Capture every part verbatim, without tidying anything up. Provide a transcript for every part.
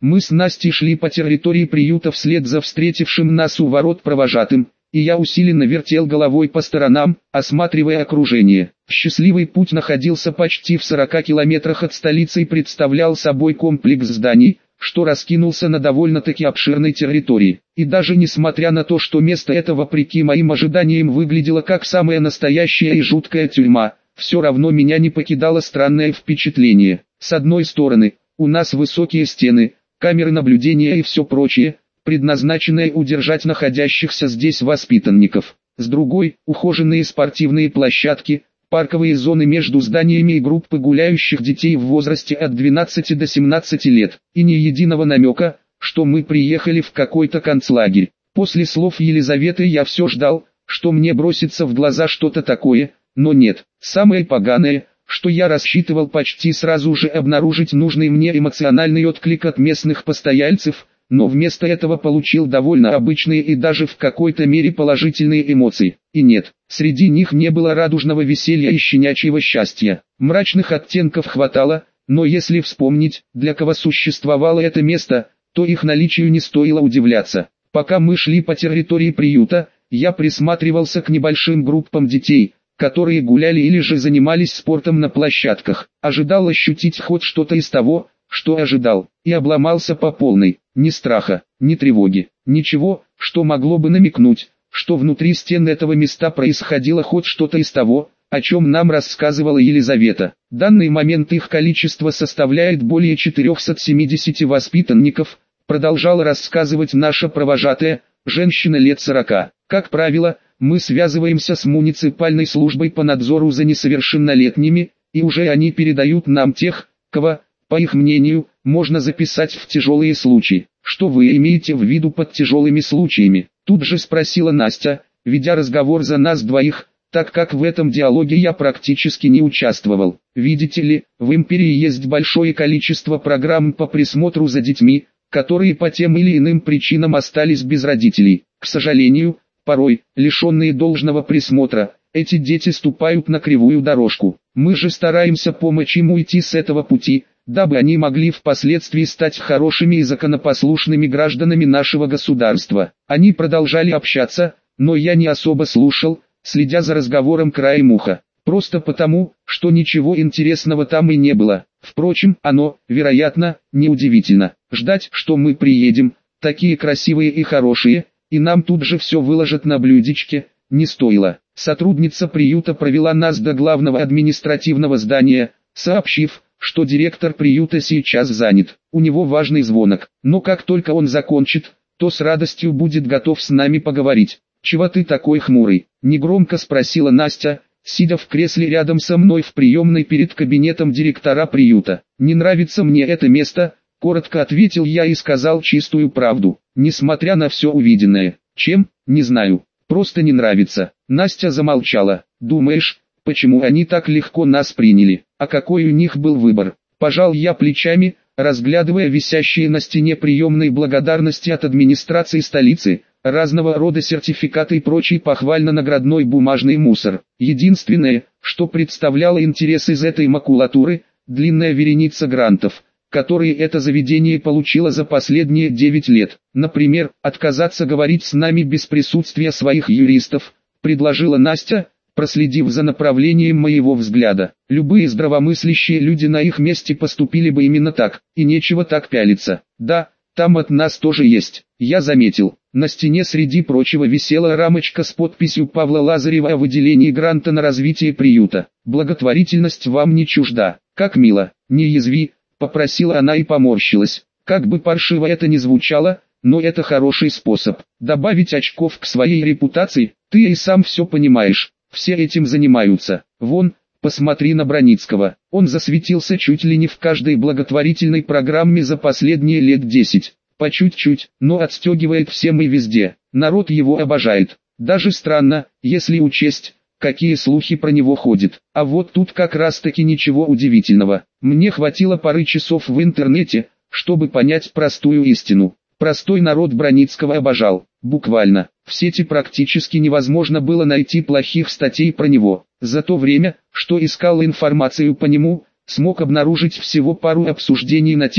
Мы с Настей шли по территории приюта вслед за встретившим нас у ворот провожатым, и я усиленно вертел головой по сторонам, осматривая окружение. Счастливый путь находился почти в сорока километрах от столицы и представлял собой комплекс зданий, что раскинулся на довольно-таки обширной территории. И даже несмотря на то, что место это вопреки моим ожиданиям выглядело как самая настоящая и жуткая тюрьма, все равно меня не покидало странное впечатление. С одной стороны, у нас высокие стены, камеры наблюдения и все прочее, предназначенное удержать находящихся здесь воспитанников. С другой, ухоженные спортивные площадки, парковые зоны между зданиями и группы гуляющих детей в возрасте от двенадцати до семнадцати лет. И ни единого намека, что мы приехали в какой-то концлагерь. После слов Елизаветы я все ждал, что мне бросится в глаза что-то такое, но нет. Самое поганое, что я рассчитывал почти сразу же обнаружить нужный мне эмоциональный отклик от местных постояльцев, но вместо этого получил довольно обычные и даже в какой-то мере положительные эмоции. И нет, среди них не было радужного веселья и щенячьего счастья. Мрачных оттенков хватало, но если вспомнить, для кого существовало это место, то их наличию не стоило удивляться. Пока мы шли по территории приюта, я присматривался к небольшим группам детей, которые гуляли или же занимались спортом на площадках. Ожидал ощутить хоть что-то из того, что ожидал, и обломался по полной. Ни страха, ни тревоги, ничего, что могло бы намекнуть, что внутри стен этого места происходило хоть что-то из того, о чем нам рассказывала Елизавета. В данный момент их количество составляет более четырехсот семидесяти воспитанников, продолжала рассказывать наша провожатая, женщина лет сорока. Как правило, мы связываемся с муниципальной службой по надзору за несовершеннолетними, и уже они передают нам тех, кого, по их мнению, можно записать в тяжелые случаи. Что вы имеете в виду под тяжелыми случаями? Тут же спросила Настя, ведя разговор за нас двоих, так как в этом диалоге я практически не участвовал. Видите ли, в империи есть большое количество программ по присмотру за детьми, которые по тем или иным причинам остались без родителей. К сожалению, порой, лишенные должного присмотра, эти дети ступают на кривую дорожку. Мы же стараемся помочь им уйти с этого пути, дабы они могли впоследствии стать хорошими и законопослушными гражданами нашего государства. Они продолжали общаться, но я не особо слушал, следя за разговором краем уха. Просто потому, что ничего интересного там и не было. Впрочем, оно, вероятно, неудивительно. Ждать, что мы приедем, такие красивые и хорошие, и нам тут же все выложат на блюдечке, не стоило. Сотрудница приюта провела нас до главного административного здания, сообщив, что директор приюта сейчас занят, у него важный звонок, но как только он закончит, то с радостью будет готов с нами поговорить. «Чего ты такой хмурый?» – негромко спросила Настя, сидя в кресле рядом со мной в приемной перед кабинетом директора приюта. «Не нравится мне это место», – коротко ответил я и сказал чистую правду, несмотря на все увиденное. «Чем? Не знаю, просто не нравится». Настя замолчала. «Думаешь, почему они так легко нас приняли? А какой у них был выбор?» Пожал я плечами, разглядывая висящие на стене приемной благодарности от администрации столицы, разного рода сертификаты и прочий похвально-наградной бумажный мусор. Единственное, что представляло интерес из этой макулатуры, длинная вереница грантов, которые это заведение получило за последние девять лет. Например, отказаться говорить с нами без присутствия своих юристов, предложила Настя, проследив за направлением моего взгляда. Любые здравомыслящие люди на их месте поступили бы именно так, и нечего так пялиться. Да, там от нас тоже есть, я заметил. На стене среди прочего висела рамочка с подписью Павла Лазарева о выделении гранта на развитие приюта. «Благотворительность вам не чужда». «Как мило, не язви», — попросила она и поморщилась. Как бы паршиво это ни звучало, но это хороший способ добавить очков к своей репутации. Ты и сам все понимаешь, все этим занимаются. Вон, посмотри на Броницкого, он засветился чуть ли не в каждой благотворительной программе за последние лет десять. По чуть-чуть, но отстегивает всем и везде. Народ его обожает. Даже странно, если учесть, какие слухи про него ходят. А вот тут как раз таки ничего удивительного. Мне хватило пары часов в интернете, чтобы понять простую истину. Простой народ Броницкого обожал. Буквально, в сети практически невозможно было найти плохих статей про него. За то время, что искал информацию по нему, смог обнаружить всего пару обсуждений на тему,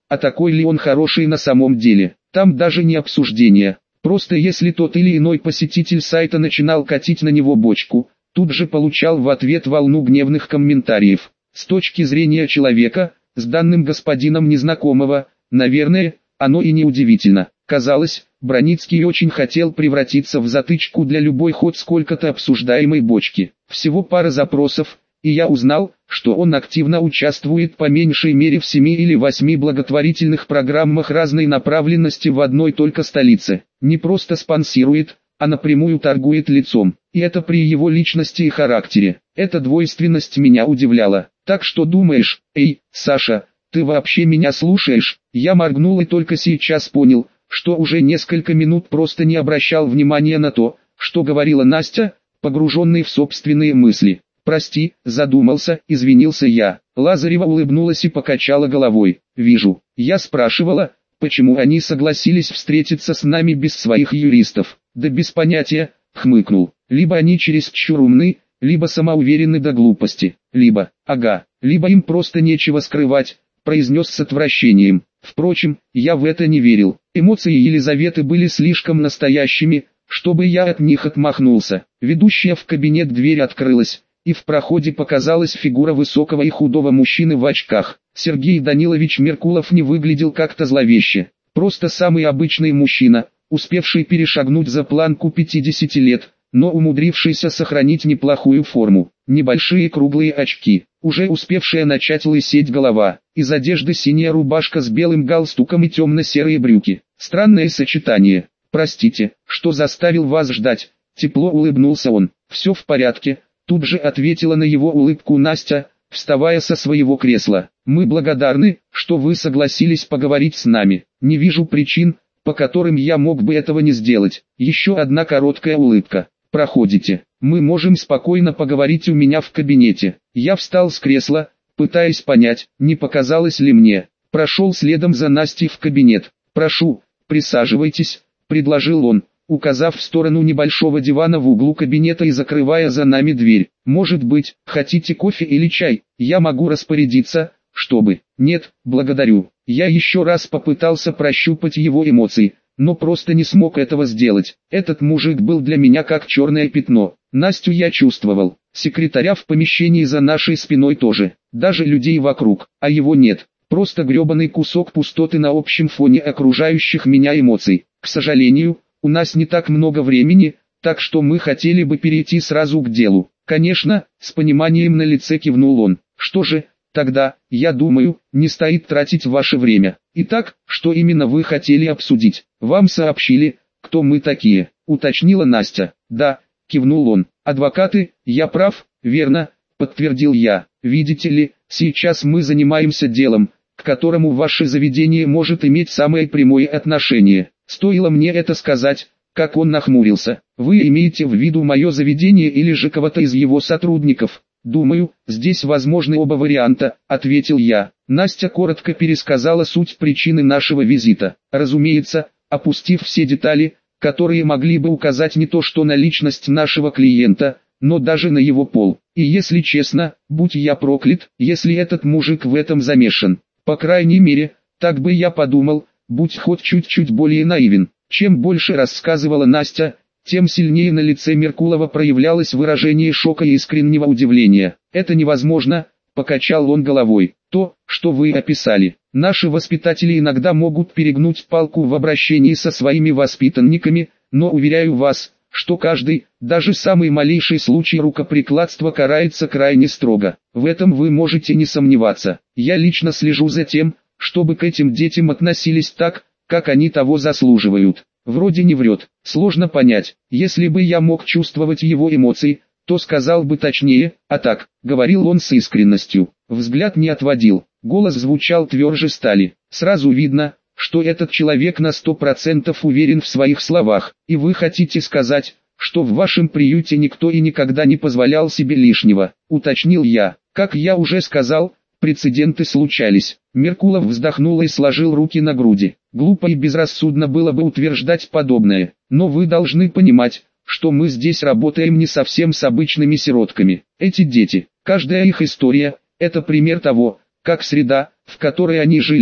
а такой ли он хороший на самом деле. Там даже не обсуждение. Просто если тот или иной посетитель сайта начинал катить на него бочку, тут же получал в ответ волну гневных комментариев. С точки зрения человека, с данным господином незнакомого, наверное, оно и не удивительно. Казалось, Броницкий очень хотел превратиться в затычку для любой хоть сколько-то обсуждаемой бочки. Всего пара запросов, и я узнал, что он активно участвует по меньшей мере в семи или восьми благотворительных программах разной направленности в одной только столице. Не просто спонсирует, а напрямую торгует лицом. И это при его личности и характере. Эта двойственность меня удивляла. Так что думаешь, эй, Саша, ты вообще меня слушаешь? Я моргнул и только сейчас понял, что уже несколько минут просто не обращал внимания на то, что говорила Настя, погруженный в собственные мысли. «Прости, задумался», — извинился я. Лазарева улыбнулась и покачала головой. «Вижу. Я спрашивала, почему они согласились встретиться с нами без своих юристов. Да без понятия», — хмыкнул. «Либо они чересчур умны, либо самоуверены до глупости, либо, ага, либо им просто нечего скрывать», — произнес с отвращением. Впрочем, я в это не верил. Эмоции Елизаветы были слишком настоящими, чтобы я от них отмахнулся. Ведущая в кабинет дверь открылась, и в проходе показалась фигура высокого и худого мужчины в очках. Сергей Данилович Меркулов не выглядел как-то зловеще. Просто самый обычный мужчина, успевший перешагнуть за планку пятидесяти лет, но умудрившийся сохранить неплохую форму. Небольшие круглые очки, уже успевшая начать лысеть голова, из одежды синяя рубашка с белым галстуком и темно-серые брюки. Странное сочетание. «Простите, что заставил вас ждать», — тепло улыбнулся он. «Все в порядке», — тут же ответила на его улыбку Настя, вставая со своего кресла. «Мы благодарны, что вы согласились поговорить с нами. Не вижу причин, по которым я мог бы этого не сделать». Еще одна короткая улыбка. «Проходите. Мы можем спокойно поговорить у меня в кабинете». Я встал с кресла, пытаясь понять, не показалось ли мне. Прошел следом за Настей в кабинет. «Прошу, присаживайтесь», — предложил он, указав в сторону небольшого дивана в углу кабинета и закрывая за нами дверь. «Может быть, хотите кофе или чай? Я могу распорядиться, чтобы...» «Нет, благодарю». Я еще раз попытался прощупать его эмоции, но просто не смог этого сделать. Этот мужик был для меня как черное пятно. Настю я чувствовал, секретаря в помещении за нашей спиной тоже, даже людей вокруг, а его нет. Просто гребаный кусок пустоты на общем фоне окружающих меня эмоций. К сожалению, у нас не так много времени, так что мы хотели бы перейти сразу к делу. Конечно, с пониманием на лице кивнул он. Что же, тогда, я думаю, не стоит тратить ваше время. Итак, что именно вы хотели обсудить? Вам сообщили, кто мы такие, уточнила Настя. Да, кивнул он. Адвокаты, я прав, верно, подтвердил я. Видите ли, сейчас мы занимаемся делом, к которому ваше заведение может иметь самое прямое отношение. Стоило мне это сказать, как он нахмурился. Вы имеете в виду мое заведение или же кого-то из его сотрудников? Думаю, здесь возможны оба варианта, ответил я. Настя коротко пересказала суть причины нашего визита. Разумеется, опустив все детали, которые могли бы указать не то что на личность нашего клиента, но даже на его пол. И если честно, будь я проклят, если этот мужик в этом замешан. По крайней мере, так бы я подумал, будь хоть чуть-чуть более наивен. Чем больше рассказывала Настя, тем сильнее на лице Меркулова проявлялось выражение шока и искреннего удивления. «Это невозможно», — покачал он головой. «То, что вы описали. Наши воспитатели иногда могут перегнуть палку в обращении со своими воспитанниками, но уверяю вас, что каждый, даже самый малейший случай рукоприкладства карается крайне строго. В этом вы можете не сомневаться. Я лично слежу за тем, чтобы к этим детям относились так, как они того заслуживают. Вроде не врет, сложно понять. Если бы я мог чувствовать его эмоции, то сказал бы точнее, а так», — говорил он с искренностью. Взгляд не отводил, голос звучал тверже стали. Сразу видно, что этот человек на сто процентов уверен в своих словах. И вы хотите сказать, что в вашем приюте никто и никогда не позволял себе лишнего, уточнил я. Как я уже сказал, прецеденты случались. Меркулов вздохнул и сложил руки на груди. Глупо и безрассудно было бы утверждать подобное, но вы должны понимать, что мы здесь работаем не совсем с обычными сиротками. Эти дети, каждая их история, это пример того, как среда, в которой они жили,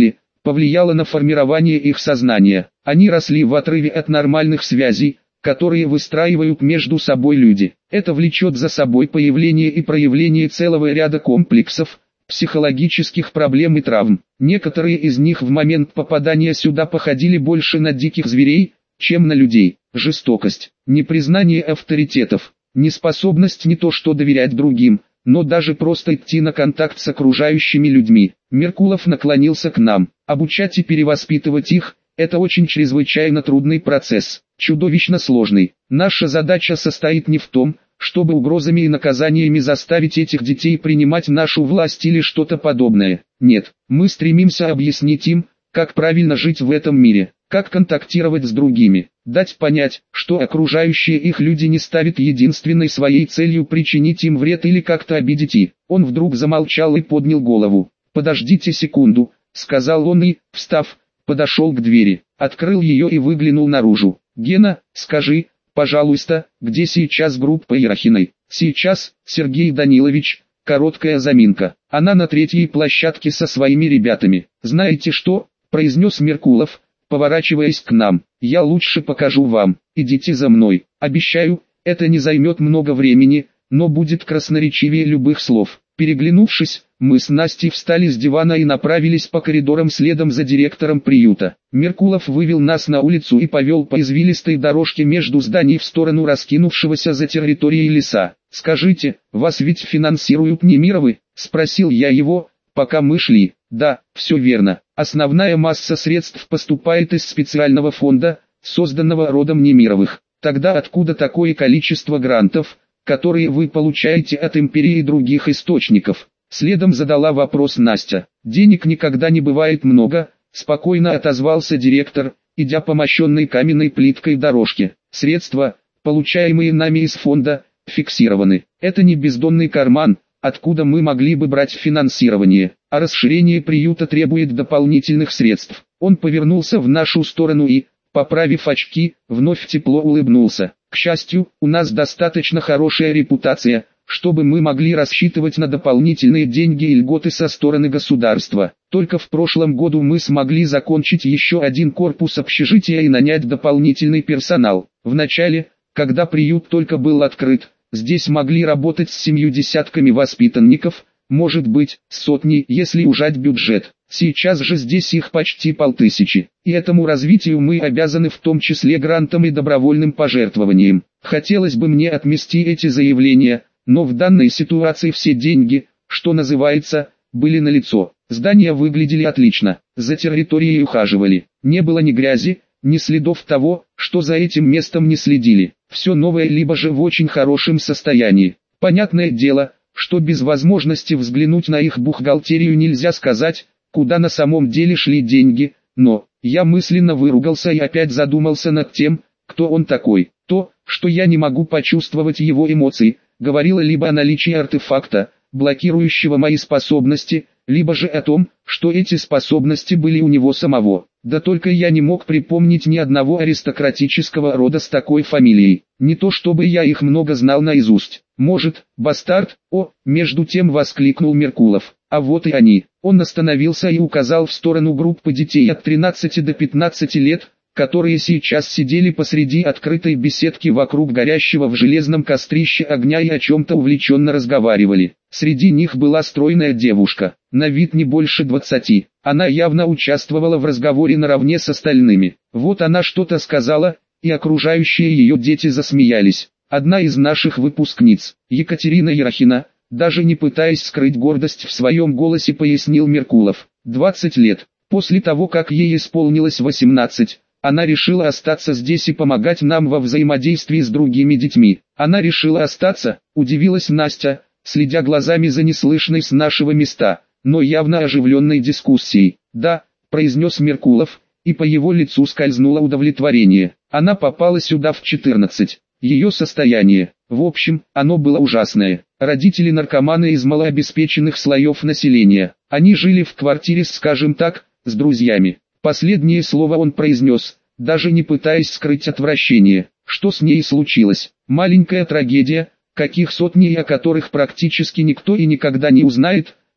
повлияло на формирование их сознания. Они росли в отрыве от нормальных связей, которые выстраивают между собой люди. Это влечет за собой появление и проявление целого ряда комплексов, психологических проблем и травм. Некоторые из них в момент попадания сюда походили больше на диких зверей, чем на людей. Жестокость, непризнание авторитетов, неспособность не то что доверять другим, но даже просто идти на контакт с окружающими людьми. Меркулов наклонился к нам. Обучать и перевоспитывать их – это очень чрезвычайно трудный процесс, чудовищно сложный. Наша задача состоит не в том, чтобы угрозами и наказаниями заставить этих детей принимать нашу власть или что-то подобное. Нет, мы стремимся объяснить им, как правильно жить в этом мире, как контактировать с другими, дать понять, что окружающие их люди не ставят единственной своей целью причинить им вред или как-то обидеть их. Он вдруг замолчал и поднял голову. «Подождите секунду», — сказал он и, встав, подошел к двери, открыл ее и выглянул наружу. «Гена, скажи, пожалуйста, где сейчас группа Ерохиной?» «Сейчас, Сергей Данилович». Короткая заминка. «Она на третьей площадке со своими ребятами». «Знаете что?» — произнес Меркулов, поворачиваясь к нам. «Я лучше покажу вам. Идите за мной. Обещаю, это не займет много времени, но будет красноречивее любых слов». Переглянувшись, мы с Настей встали с дивана и направились по коридорам следом за директором приюта. Меркулов вывел нас на улицу и повел по извилистой дорожке между зданий в сторону раскинувшегося за территорией леса. «Скажите, вас ведь финансируют Немировы?» – спросил я его, пока мы шли. «Да, все верно. Основная масса средств поступает из специального фонда, созданного родом Немировых. Тогда откуда такое количество грантов, которые вы получаете от империи и других источников?» Следом задала вопрос Настя. «Денег никогда не бывает много», спокойно отозвался директор, идя по мощенной каменной плиткой дорожке. «Средства, получаемые нами из фонда, фиксированы. Это не бездонный карман, откуда мы могли бы брать финансирование, а расширение приюта требует дополнительных средств». Он повернулся в нашу сторону и, поправив очки, вновь тепло улыбнулся. «К счастью, у нас достаточно хорошая репутация, чтобы мы могли рассчитывать на дополнительные деньги и льготы со стороны государства. Только в прошлом году мы смогли закончить еще один корпус общежития и нанять дополнительный персонал. Вначале, когда приют только был открыт, здесь могли работать с семью десятками воспитанников, может быть, сотни, если ужать бюджет. Сейчас же здесь их почти полтысячи. И этому развитию мы обязаны в том числе грантом и добровольным пожертвованием. Хотелось бы мне отмести эти заявления, но в данной ситуации все деньги, что называется, были налицо. Здания выглядели отлично, за территорией ухаживали. Не было ни грязи, ни следов того, что за этим местом не следили. Все новое либо же в очень хорошем состоянии. Понятное дело, что без возможности взглянуть на их бухгалтерию нельзя сказать, куда на самом деле шли деньги, но я мысленно выругался и опять задумался над тем, кто он такой. То, что я не могу почувствовать его эмоции, говорило либо о наличии артефакта, блокирующего мои способности, либо же о том, что эти способности были у него самого. Да только я не мог припомнить ни одного аристократического рода с такой фамилией. Не то чтобы я их много знал наизусть. Может, бастард? О, между тем воскликнул Меркулов. А вот и они. Он остановился и указал в сторону группы детей от тринадцати до пятнадцати лет, которые сейчас сидели посреди открытой беседки вокруг горящего в железном кострище огня и о чем-то увлеченно разговаривали. Среди них была стройная девушка, на вид не больше двадцати. Она явно участвовала в разговоре наравне с остальными. Вот она что-то сказала, и окружающие ее дети засмеялись. Одна из наших выпускниц, Екатерина Ерохина, даже не пытаясь скрыть гордость в своем голосе, пояснил Меркулов. двадцать лет. После того, как ей исполнилось восемнадцать, она решила остаться здесь и помогать нам во взаимодействии с другими детьми. Она решила остаться, удивилась Настя, следя глазами за неслышной с нашего места, но явно оживленной дискуссией. «Да», — произнес Меркулов, и по его лицу скользнуло удовлетворение. «Она попала сюда в четырнадцать. Ее состояние, в общем, оно было ужасное. Родители наркоманы из малообеспеченных слоев населения. Они жили в квартире, скажем так, с друзьями». Последнее слово он произнес, даже не пытаясь скрыть отвращение. Что с ней случилось? Маленькая трагедия, каких сотни и о которых практически никто и никогда не узнает,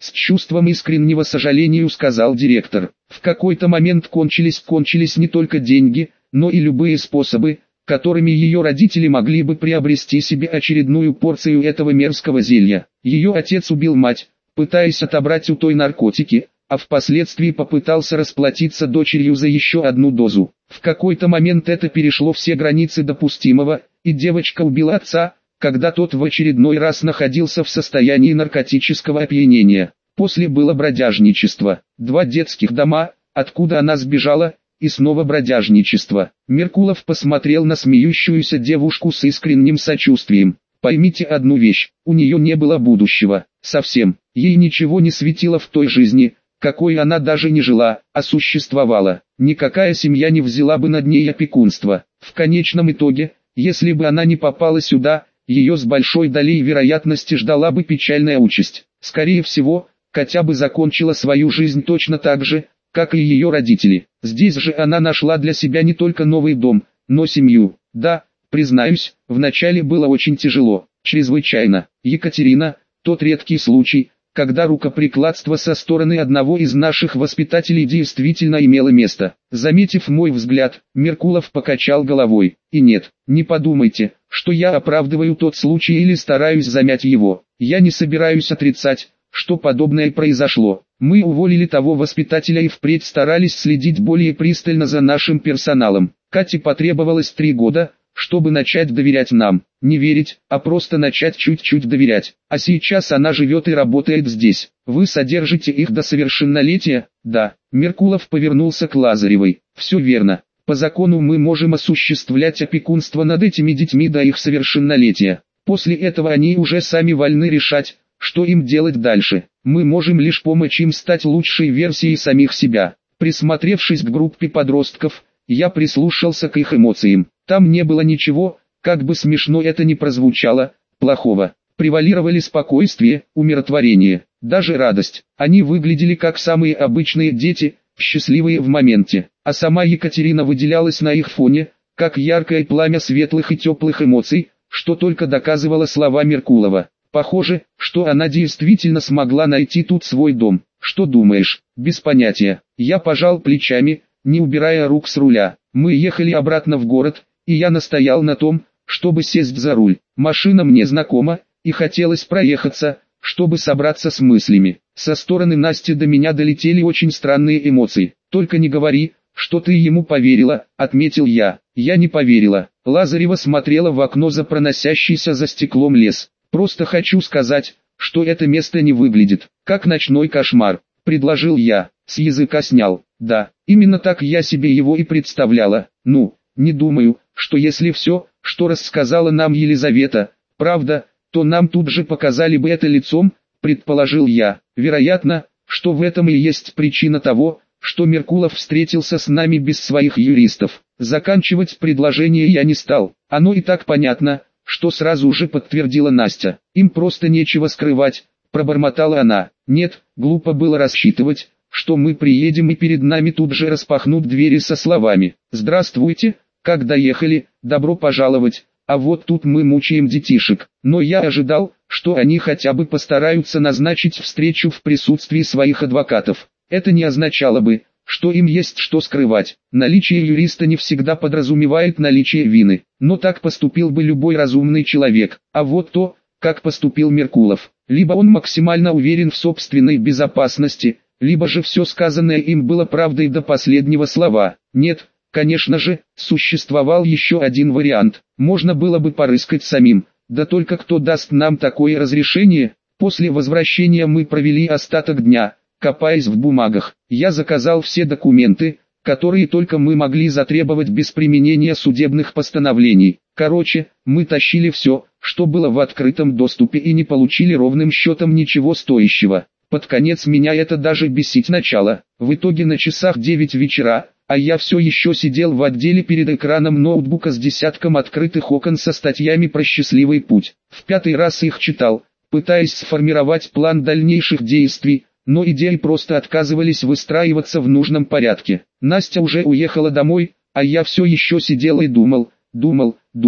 С чувством искреннего сожаления сказал директор. В какой-то момент кончились, кончились не только деньги, но и любые способы, которыми ее родители могли бы приобрести себе очередную порцию этого мерзкого зелья. Ее отец убил мать, пытаясь отобрать у той наркотики, а впоследствии попытался расплатиться дочерью за еще одну дозу. В какой-то момент это перешло все границы допустимого, и девочка убила отца, когда тот в очередной раз находился в состоянии наркотического опьянения. После было бродяжничество, два детских дома, откуда она сбежала, и снова бродяжничество. Меркулов посмотрел на смеющуюся девушку с искренним сочувствием. Поймите одну вещь, у нее не было будущего, совсем, ей ничего не светило в той жизни, какой она даже не жила, а существовала. Никакая семья не взяла бы над ней опекунство. В конечном итоге, если бы она не попала сюда, ее с большой долей вероятности ждала бы печальная участь. Скорее всего, Катя бы закончила свою жизнь точно так же, как и ее родители. Здесь же она нашла для себя не только новый дом, но семью. Да, признаюсь, вначале было очень тяжело, чрезвычайно. Екатерина, тот редкий случай, когда рукоприкладство со стороны одного из наших воспитателей действительно имело место. Заметив мой взгляд, Меркулов покачал головой. И нет, не подумайте, что я оправдываю тот случай или стараюсь замять его. Я не собираюсь отрицать, что подобное произошло. Мы уволили того воспитателя и впредь старались следить более пристально за нашим персоналом. Кате потребовалось три года, чтобы начать доверять нам. Не верить, а просто начать чуть-чуть доверять. А сейчас она живет и работает здесь. Вы содержите их до совершеннолетия? Да. Меркулов повернулся к Лазаревой. Все верно. По закону мы можем осуществлять опекунство над этими детьми до их совершеннолетия. После этого они уже сами вольны решать, что им делать дальше. Мы можем лишь помочь им стать лучшей версией самих себя. Присмотревшись к группе подростков, я прислушался к их эмоциям. Там не было ничего, как бы смешно это ни прозвучало, плохого. Превалировали спокойствие, умиротворение, даже радость. Они выглядели как самые обычные дети, счастливые в моменте. А сама Екатерина выделялась на их фоне, как яркое пламя светлых и теплых эмоций, что только доказывало слова Меркулова. Похоже, что она действительно смогла найти тут свой дом. Что думаешь? Без понятия. Я пожал плечами, не убирая рук с руля. Мы ехали обратно в город, и я настоял на том, чтобы сесть за руль. Машина мне знакома, и хотелось проехаться, чтобы собраться с мыслями. Со стороны Насти до меня долетели очень странные эмоции. «Только не говори, что ты ему поверила», — отметил я. Я не поверила. Лазарева смотрела в окно за проносящийся за стеклом лес. «Просто хочу сказать, что это место не выглядит как ночной кошмар», — предложил я. С языка снял. Да, именно так я себе его и представляла. Ну, не думаю, что если все, что рассказала нам Елизавета, правда, то нам тут же показали бы это лицом, предположил я. Вероятно, что в этом и есть причина того, что Меркулов встретился с нами без своих юристов. Заканчивать предложение я не стал. Оно и так понятно, что сразу же подтвердила Настя. Им просто нечего скрывать, пробормотала она. Нет, глупо было рассчитывать, что мы приедем и перед нами тут же распахнут двери со словами «Здравствуйте, как доехали, добро пожаловать, а вот тут мы мучаем детишек». Но я ожидал, что они хотя бы постараются назначить встречу в присутствии своих адвокатов. Это не означало бы, что им есть что скрывать. Наличие юриста не всегда подразумевает наличие вины, но так поступил бы любой разумный человек. А вот то, как поступил Меркулов. Либо он максимально уверен в собственной безопасности, либо же все сказанное им было правдой до последнего слова. Нет, конечно же, существовал еще один вариант. Можно было бы порыскать самим, да только кто даст нам такое разрешение? После возвращения мы провели остаток дня, копаясь в бумагах. Я заказал все документы, которые только мы могли затребовать без применения судебных постановлений. Короче, мы тащили все, что было в открытом доступе, и не получили ровным счетом ничего стоящего. Под конец меня это даже бесить начало. В итоге на часах девять вечера, а я все еще сидел в отделе перед экраном ноутбука с десятком открытых окон со статьями про счастливый путь. В пятый раз их читал, пытаясь сформировать план дальнейших действий, но идеи просто отказывались выстраиваться в нужном порядке. Настя уже уехала домой, а я все еще сидел и думал, думал, думал.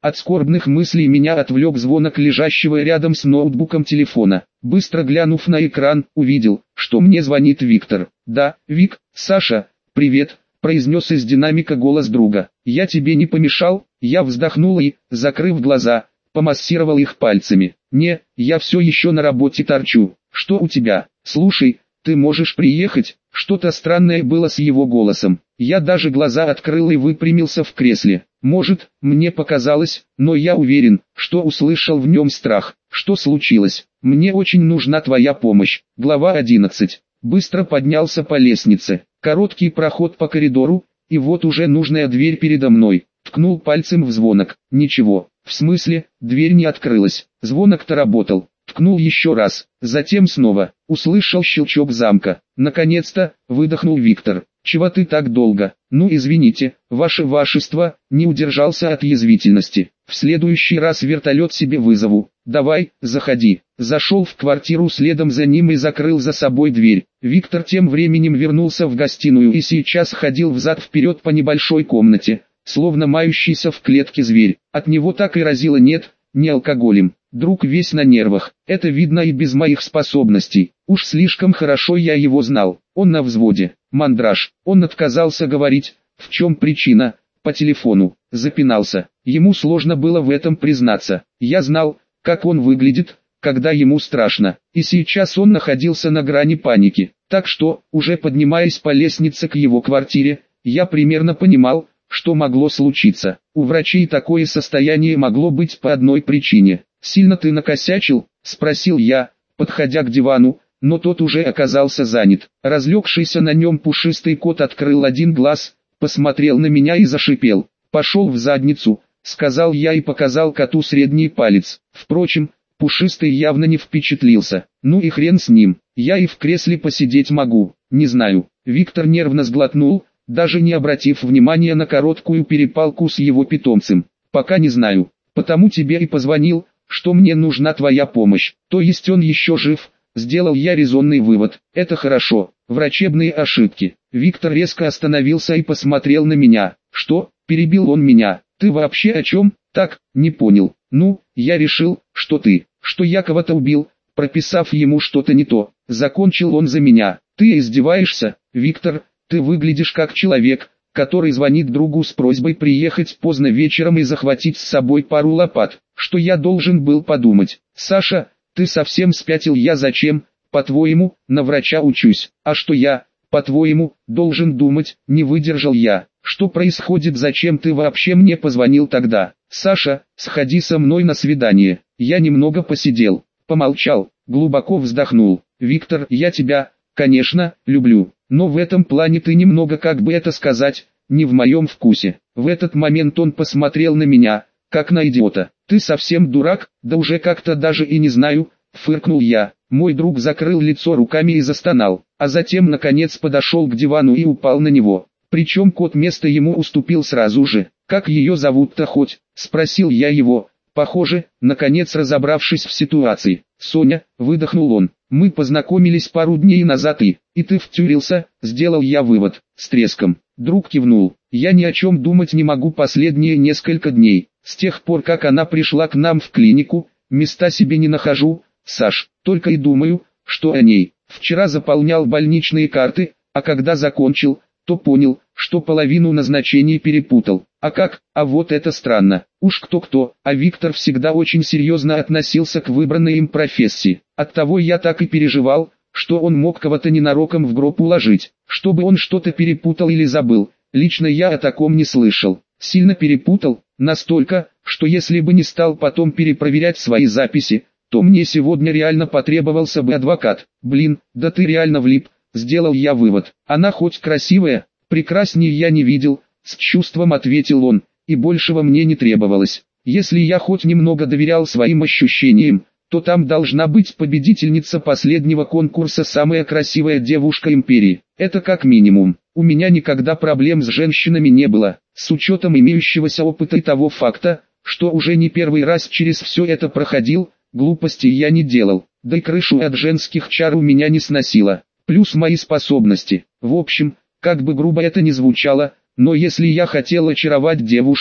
От скорбных мыслей меня отвлек звонок лежащего рядом с ноутбуком телефона. Быстро глянув на экран, увидел, что мне звонит Виктор. «Да, Вик, Саша, привет», — произнес из динамика голос друга. «Я тебе не помешал?» Я вздохнул и, закрыв глаза, помассировал их пальцами. «Не, я все еще на работе торчу. Что у тебя? Слушай, ты можешь приехать?» Что-то странное было с его голосом. Я даже глаза открыл и выпрямился в кресле. Может, мне показалось, но я уверен, что услышал в нем страх. «Что случилось? Мне очень нужна твоя помощь». Глава одиннадцать. Быстро поднялся по лестнице. Короткий проход по коридору, и вот уже нужная дверь передо мной. Ткнул пальцем в звонок. Ничего. В смысле, дверь не открылась. Звонок-то работал. Ткнул еще раз, затем снова. Услышал щелчок замка. Наконец-то, выдохнул Виктор. «Чего ты так долго?» «Ну извините, ваше вашество», не удержался от язвительности. «В следующий раз вертолет себе вызову. Давай, заходи». Зашел в квартиру следом за ним и закрыл за собой дверь. Виктор тем временем вернулся в гостиную и сейчас ходил взад-вперед по небольшой комнате, словно мающийся в клетке зверь. От него так и разило нет, не алкоголем. Друг весь на нервах, это видно и без моих способностей. Уж слишком хорошо я его знал. Он на взводе. Мандраж. Он отказался говорить, в чем причина, по телефону. Запинался. Ему сложно было в этом признаться. Я знал, как он выглядит, когда ему страшно. И сейчас он находился на грани паники. Так что, уже поднимаясь по лестнице к его квартире, я примерно понимал, что могло случиться. У врачей такое состояние могло быть по одной причине. «Сильно ты накосячил?» – спросил я, подходя к дивану, но тот уже оказался занят. Разлегшийся на нем пушистый кот открыл один глаз, посмотрел на меня и зашипел. «Пошел в задницу», – сказал я и показал коту средний палец. Впрочем, пушистый явно не впечатлился. «Ну и хрен с ним, я и в кресле посидеть могу, не знаю». Виктор нервно сглотнул, даже не обратив внимания на короткую перепалку с его питомцем. «Пока не знаю, потому тебе и позвонил, что мне нужна твоя помощь». То есть он еще жив, сделал я резонный вывод. Это хорошо. Врачебные ошибки. Виктор резко остановился и посмотрел на меня. «Что?» – перебил он меня. «Ты вообще о чем?» «Так, не понял». «Ну, я решил, что ты, что я кого-то убил, прописав ему что-то не то». Закончил он за меня. «Ты издеваешься, Виктор? Ты выглядишь как человек, который звонит другу с просьбой приехать поздно вечером и захватить с собой пару лопат. Что я должен был подумать? Саша, ты совсем спятил? Я зачем, по-твоему, на врача учусь? А что я, по-твоему, должен думать?» Не выдержал я. «Что происходит? Зачем ты вообще мне позвонил тогда?» «Саша, сходи со мной на свидание». Я немного посидел, помолчал, глубоко вздохнул. «Виктор, я тебя, конечно, люблю. Но в этом плане ты немного, как бы это сказать, не в моем вкусе». В этот момент он посмотрел на меня, как на идиота. «Ты совсем дурак? Да уже как-то даже и не знаю», — фыркнул я. Мой друг закрыл лицо руками и застонал, а затем наконец подошел к дивану и упал на него. Причем кот место ему уступил сразу же. «Как ее зовут-то хоть?» — спросил я его. Похоже, наконец разобравшись в ситуации. «Соня», — выдохнул он. «Мы познакомились пару дней назад и... и ты втюрился», — сделал я вывод, с треском. Друг кивнул. «Я ни о чем думать не могу последние несколько дней. С тех пор, как она пришла к нам в клинику, места себе не нахожу, Саш, только и думаю, что о ней. Вчера заполнял больничные карты, а когда закончил, то понял, что половину назначений перепутал. А как? А вот это странно. Уж кто-кто, а Виктор всегда очень серьезно относился к выбранной им профессии. Оттого я так и переживал, что он мог кого-то ненароком в гроб уложить, чтобы он что-то перепутал или забыл. Лично я о таком не слышал. Сильно перепутал, настолько, что если бы не стал потом перепроверять свои записи, то мне сегодня реально потребовался бы адвокат. Блин, да ты реально влип. Сделал я вывод. Она хоть красивая, прекраснее я не видел, с чувством ответил он, и большего мне не требовалось. Если я хоть немного доверял своим ощущениям, то там должна быть победительница последнего конкурса «Самая красивая девушка империи». Это как минимум. У меня никогда проблем с женщинами не было, с учетом имеющегося опыта и того факта, что уже не первый раз через все это проходил, глупостей я не делал, да и крышу от женских чар у меня не сносило. Плюс мои способности. В общем, как бы грубо это ни звучало, но если я хотел очаровать девушку,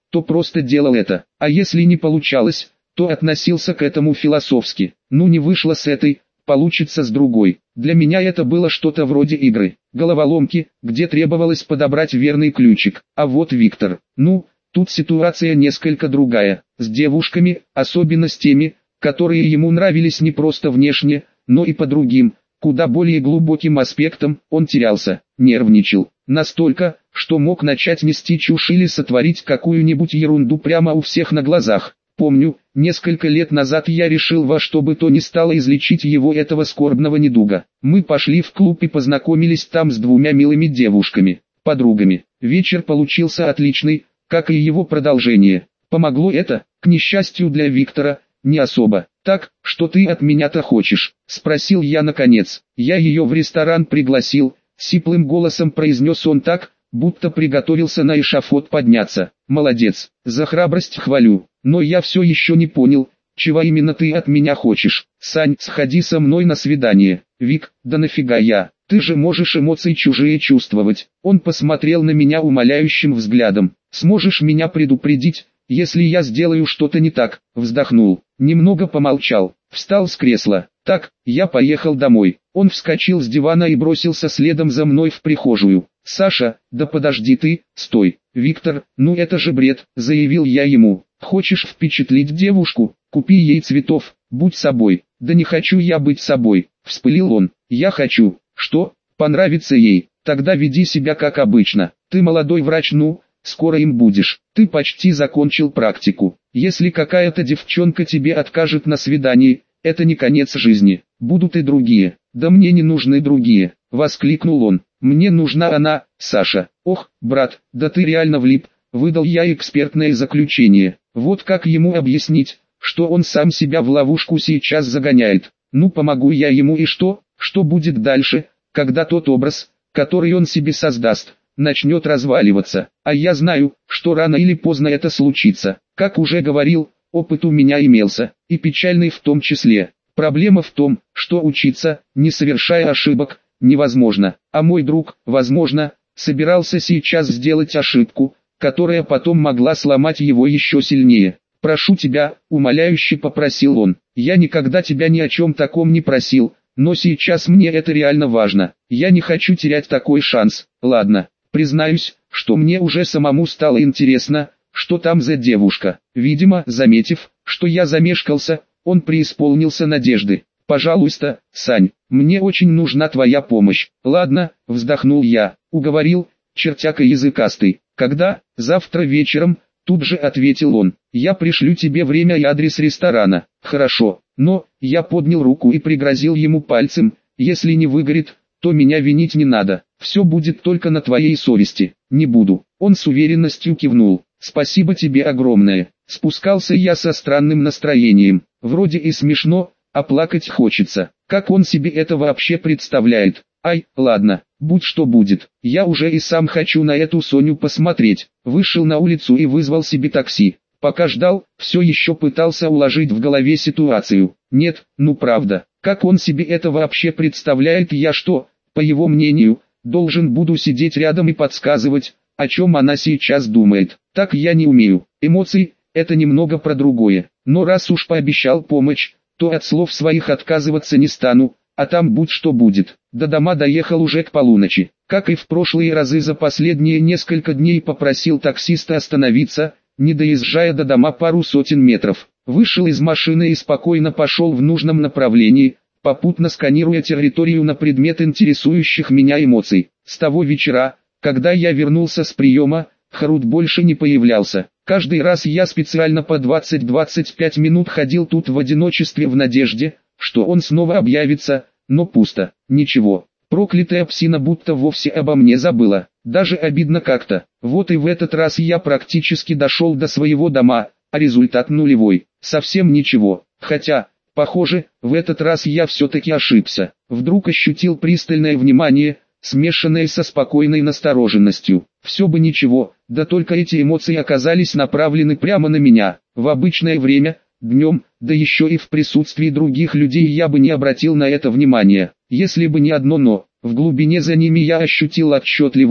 то просто делал это, а если не получалось, то относился к этому философски. Ну не вышло с этой, получится с другой. Для меня это было что-то вроде игры, головоломки, где требовалось подобрать верный ключик. А вот Виктор, ну, тут ситуация несколько другая. С девушками, особенно с теми, которые ему нравились не просто внешне, но и по другим, куда более глубоким аспектам, он терялся, нервничал. Настолько, что мог начать нести чушь или сотворить какую-нибудь ерунду прямо у всех на глазах. Помню, несколько лет назад я решил во что бы то ни стало излечить его этого скорбного недуга. Мы пошли в клуб и познакомились там с двумя милыми девушками, подругами. Вечер получился отличный, как и его продолжение. Помогло это, к несчастью для Виктора, не особо. «Так, что ты от меня-то хочешь?» – спросил я наконец. «Я ее в ресторан пригласил», – сиплым голосом произнес он так, будто приготовился на эшафот подняться. «Молодец, за храбрость хвалю, но я все еще не понял, чего именно ты от меня хочешь. Сань, сходи со мной на свидание». «Вик, да нафига я? Ты же можешь эмоции чужие чувствовать». Он посмотрел на меня умоляющим взглядом. «Сможешь меня предупредить, если я сделаю что-то не так?» Вздохнул, немного помолчал, встал с кресла. «Так, я поехал домой». Он вскочил с дивана и бросился следом за мной в прихожую. «Саша, да подожди ты, стой». «Виктор, ну это же бред», — заявил я ему. «Хочешь впечатлить девушку? Купи ей цветов, будь собой». «Да не хочу я быть собой», — вспылил он. «Я хочу, что, понравится ей, тогда веди себя как обычно. Ты молодой врач, ну, скоро им будешь. Ты почти закончил практику. Если какая-то девчонка тебе откажет на свидании, это не конец жизни. Будут и другие». «Да мне не нужны другие», — воскликнул он. «Мне нужна она, Саша». «Ох, брат, да ты реально влип», — выдал я экспертное заключение. Вот как ему объяснить, что он сам себя в ловушку сейчас загоняет? Ну помогу я ему, и что? Что будет дальше, когда тот образ, который он себе создаст, начнет разваливаться? А я знаю, что рано или поздно это случится. Как уже говорил, опыт у меня имелся, и печальный в том числе. Проблема в том, что учиться, не совершая ошибок, невозможно. А мой друг, возможно, собирался сейчас сделать ошибку, которая потом могла сломать его еще сильнее. «Прошу тебя», — умоляюще попросил он. «Я никогда тебя ни о чем таком не просил, но сейчас мне это реально важно. Я не хочу терять такой шанс. Ладно, признаюсь, что мне уже самому стало интересно, что там за девушка». Видимо, заметив, что я замешкался, он преисполнился надежды. «Пожалуйста, Сань, мне очень нужна твоя помощь». «Ладно», — вздохнул я, уговорил, чертяка языкастый. «Когда?» «Завтра вечером», — тут же ответил он. «Я пришлю тебе время и адрес ресторана». «Хорошо, но...» Я поднял руку и пригрозил ему пальцем. «Если не выгорит, то меня винить не надо. Все будет только на твоей совести». «Не буду». Он с уверенностью кивнул. «Спасибо тебе огромное». Спускался я со странным настроением. Вроде и смешно, а плакать хочется. Как он себе это вообще представляет? Ай, ладно, будь что будет. Я уже и сам хочу на эту Соню посмотреть. Вышел на улицу и вызвал себе такси. Пока ждал, все еще пытался уложить в голове ситуацию. Нет, ну правда, как он себе это вообще представляет? Я что, по его мнению, должен буду сидеть рядом и подсказывать, о чем она сейчас думает? Так я не умею. Эмоции – это немного про другое. Но раз уж пообещал помощь, то от слов своих отказываться не стану, а там будь что будет. До дома доехал уже к полуночи. Как и в прошлые разы за последние несколько дней попросил таксиста остановиться, не доезжая до дома пару сотен метров. Вышел из машины и спокойно пошел в нужном направлении, попутно сканируя территорию на предмет интересующих меня эмоций. С того вечера, когда я вернулся с приема, Харут больше не появлялся. Каждый раз я специально по двадцать-двадцать пять минут ходил тут в одиночестве в надежде, что он снова объявится, но пусто, ничего. Проклятая псина будто вовсе обо мне забыла. Даже обидно как-то. Вот и в этот раз я практически дошел до своего дома, а результат нулевой. Совсем ничего. Хотя, похоже, в этот раз я все-таки ошибся. Вдруг ощутил пристальное внимание, смешанное со спокойной настороженностью. Все бы ничего, да только эти эмоции оказались направлены прямо на меня. В обычное время, днем, да еще и в присутствии других людей я бы не обратил на это внимания. Если бы не одно «но», в глубине за ними я ощутил отчетливую,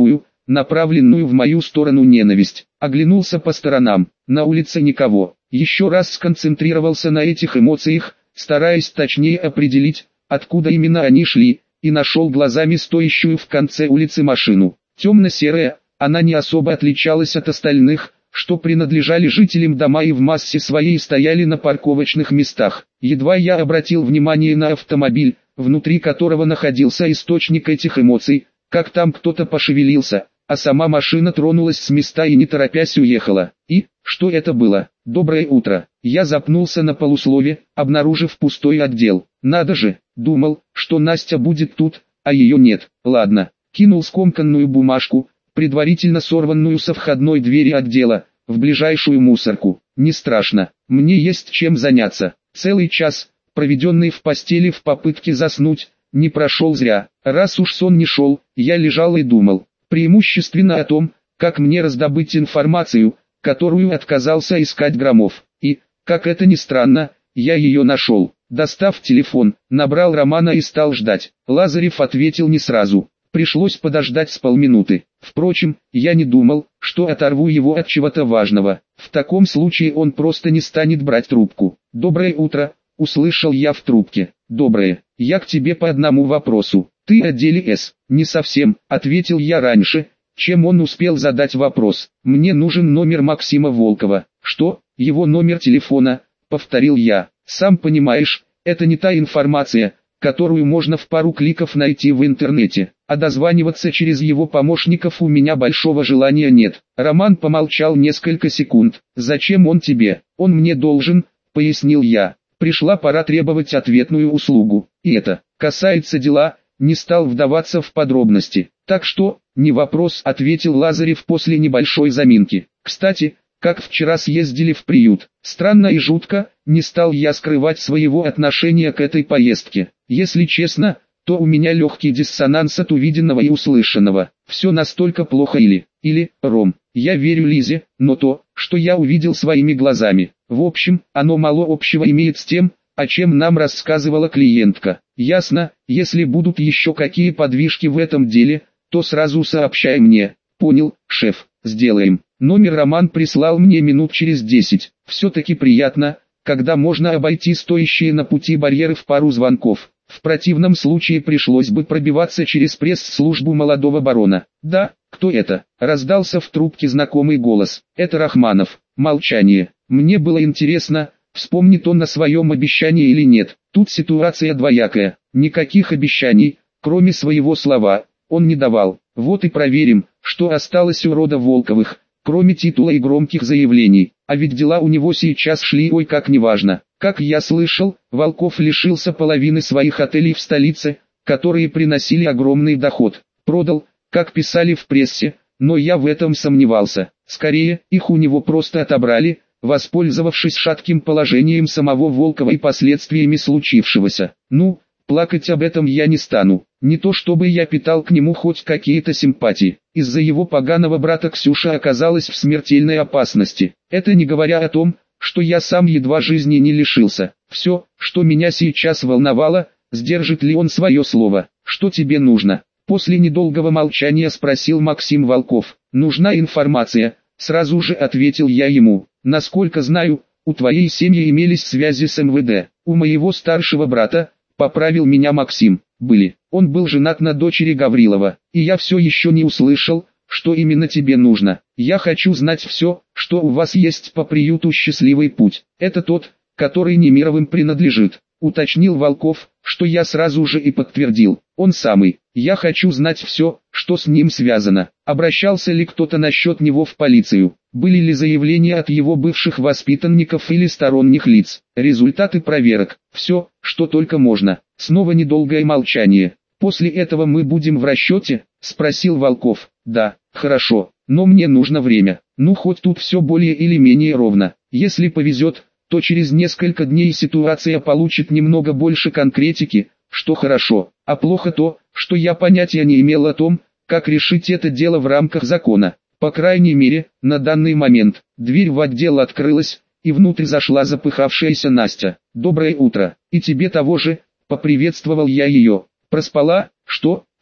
направленную в мою сторону ненависть. Оглянулся по сторонам, на улице никого. Еще раз сконцентрировался на этих эмоциях, стараясь точнее определить, откуда именно они шли, и нашел глазами стоящую в конце улицы машину. Темно-серая, она не особо отличалась от остальных, что принадлежали жителям дома и в массе своей стояли на парковочных местах. Едва я обратил внимание на автомобиль, внутри которого находился источник этих эмоций, как там кто-то пошевелился, а сама машина тронулась с места и не торопясь уехала. И, что это было? Доброе утро. Я запнулся на полуслове, обнаружив пустой отдел. Надо же, думал, что Настя будет тут, а ее нет. Ладно, кинул скомканную бумажку, предварительно сорванную со входной двери отдела, в ближайшую мусорку. Не страшно, мне есть чем заняться. Целый час, проведенный в постели в попытке заснуть, не прошел зря. Раз уж сон не шел, я лежал и думал, преимущественно о том, как мне раздобыть информацию, которую отказался искать Громов. И, как это ни странно, я ее нашел. Достав телефон, набрал Романа и стал ждать. Лазарев ответил не сразу. Пришлось подождать с полминуты. Впрочем, я не думал, что оторву его от чего-то важного. В таком случае он просто не станет брать трубку. «Доброе утро», — услышал я в трубке. «Доброе. Я к тебе по одному вопросу. Ты о деле С?» «Не совсем», — ответил я раньше, чем он успел задать вопрос. «Мне нужен номер Максима Волкова». «Что? Его номер телефона?» — повторил я. «Сам понимаешь, это не та информация, которую можно в пару кликов найти в интернете, а дозваниваться через его помощников у меня большого желания нет». Роман помолчал несколько секунд. «Зачем он тебе?» «Он мне должен», — пояснил я. «Пришла пора требовать ответную услугу, и это касается дела», не стал вдаваться в подробности. «Так что, не вопрос», — ответил Лазарев после небольшой заминки. «Кстати, как вчера съездили в приют?» «Странно и жутко», не стал я скрывать своего отношения к этой поездке. Если честно, то у меня легкий диссонанс от увиденного и услышанного. Все настолько плохо или, или, Ром, я верю Лизе, но то, что я увидел своими глазами, в общем, оно мало общего имеет с тем, о чем нам рассказывала клиентка. Ясно, если будут еще какие подвижки в этом деле, то сразу сообщай мне. Понял, шеф, сделаем. Номер Роман прислал мне минут через десять. Все-таки приятно, когда можно обойти стоящие на пути барьеры в пару звонков. В противном случае пришлось бы пробиваться через пресс-службу молодого барона. «Да, кто это?» — раздался в трубке знакомый голос. «Это Рахманов». Молчание. Мне было интересно, вспомнит он о своем обещании или нет. Тут ситуация двоякая. Никаких обещаний, кроме своего слова, он не давал. Вот и проверим, что осталось у рода Волковых, кроме титула и громких заявлений. А ведь дела у него сейчас шли ой как неважно. Как я слышал, Волков лишился половины своих отелей в столице, которые приносили огромный доход. Продал, как писали в прессе, но я в этом сомневался. Скорее, их у него просто отобрали, воспользовавшись шатким положением самого Волкова и последствиями случившегося. Ну, плакать об этом я не стану. Не то чтобы я питал к нему хоть какие-то симпатии. Из-за его поганого брата Ксюша оказалась в смертельной опасности. Это не говоря о том, что я сам едва жизни не лишился. Все, что меня сейчас волновало, сдержит ли он свое слово. «Что тебе нужно?» После недолгого молчания спросил Максим Волков. «Нужна информация», сразу же ответил я ему. «Насколько знаю, у твоей семьи имелись связи с эм вэ дэ. У моего старшего брата», поправил меня Максим, «были. Он был женат на дочери Гаврилова, и я все еще не услышал, что именно тебе нужно. Я хочу знать все, что у вас есть по приюту «Счастливый путь». Это тот, который Немировым принадлежит», уточнил Волков, что я сразу же и подтвердил. «Он самый. Я хочу знать все, что с ним связано. Обращался ли кто-то насчет него в полицию? Были ли заявления от его бывших воспитанников или сторонних лиц? Результаты проверок. Все, что только можно». Снова недолгое молчание. «После этого мы будем в расчете?» — спросил Волков. «Да, хорошо, но мне нужно время. Ну хоть тут все более или менее ровно. Если повезет, то через несколько дней ситуация получит немного больше конкретики, что хорошо, а плохо то, что я понятия не имел о том, как решить это дело в рамках закона. По крайней мере, на данный момент». Дверь в отдел открылась, и внутрь зашла запыхавшаяся Настя. «Доброе утро, и тебе того же», — поприветствовал я ее. «Проспала, что?» —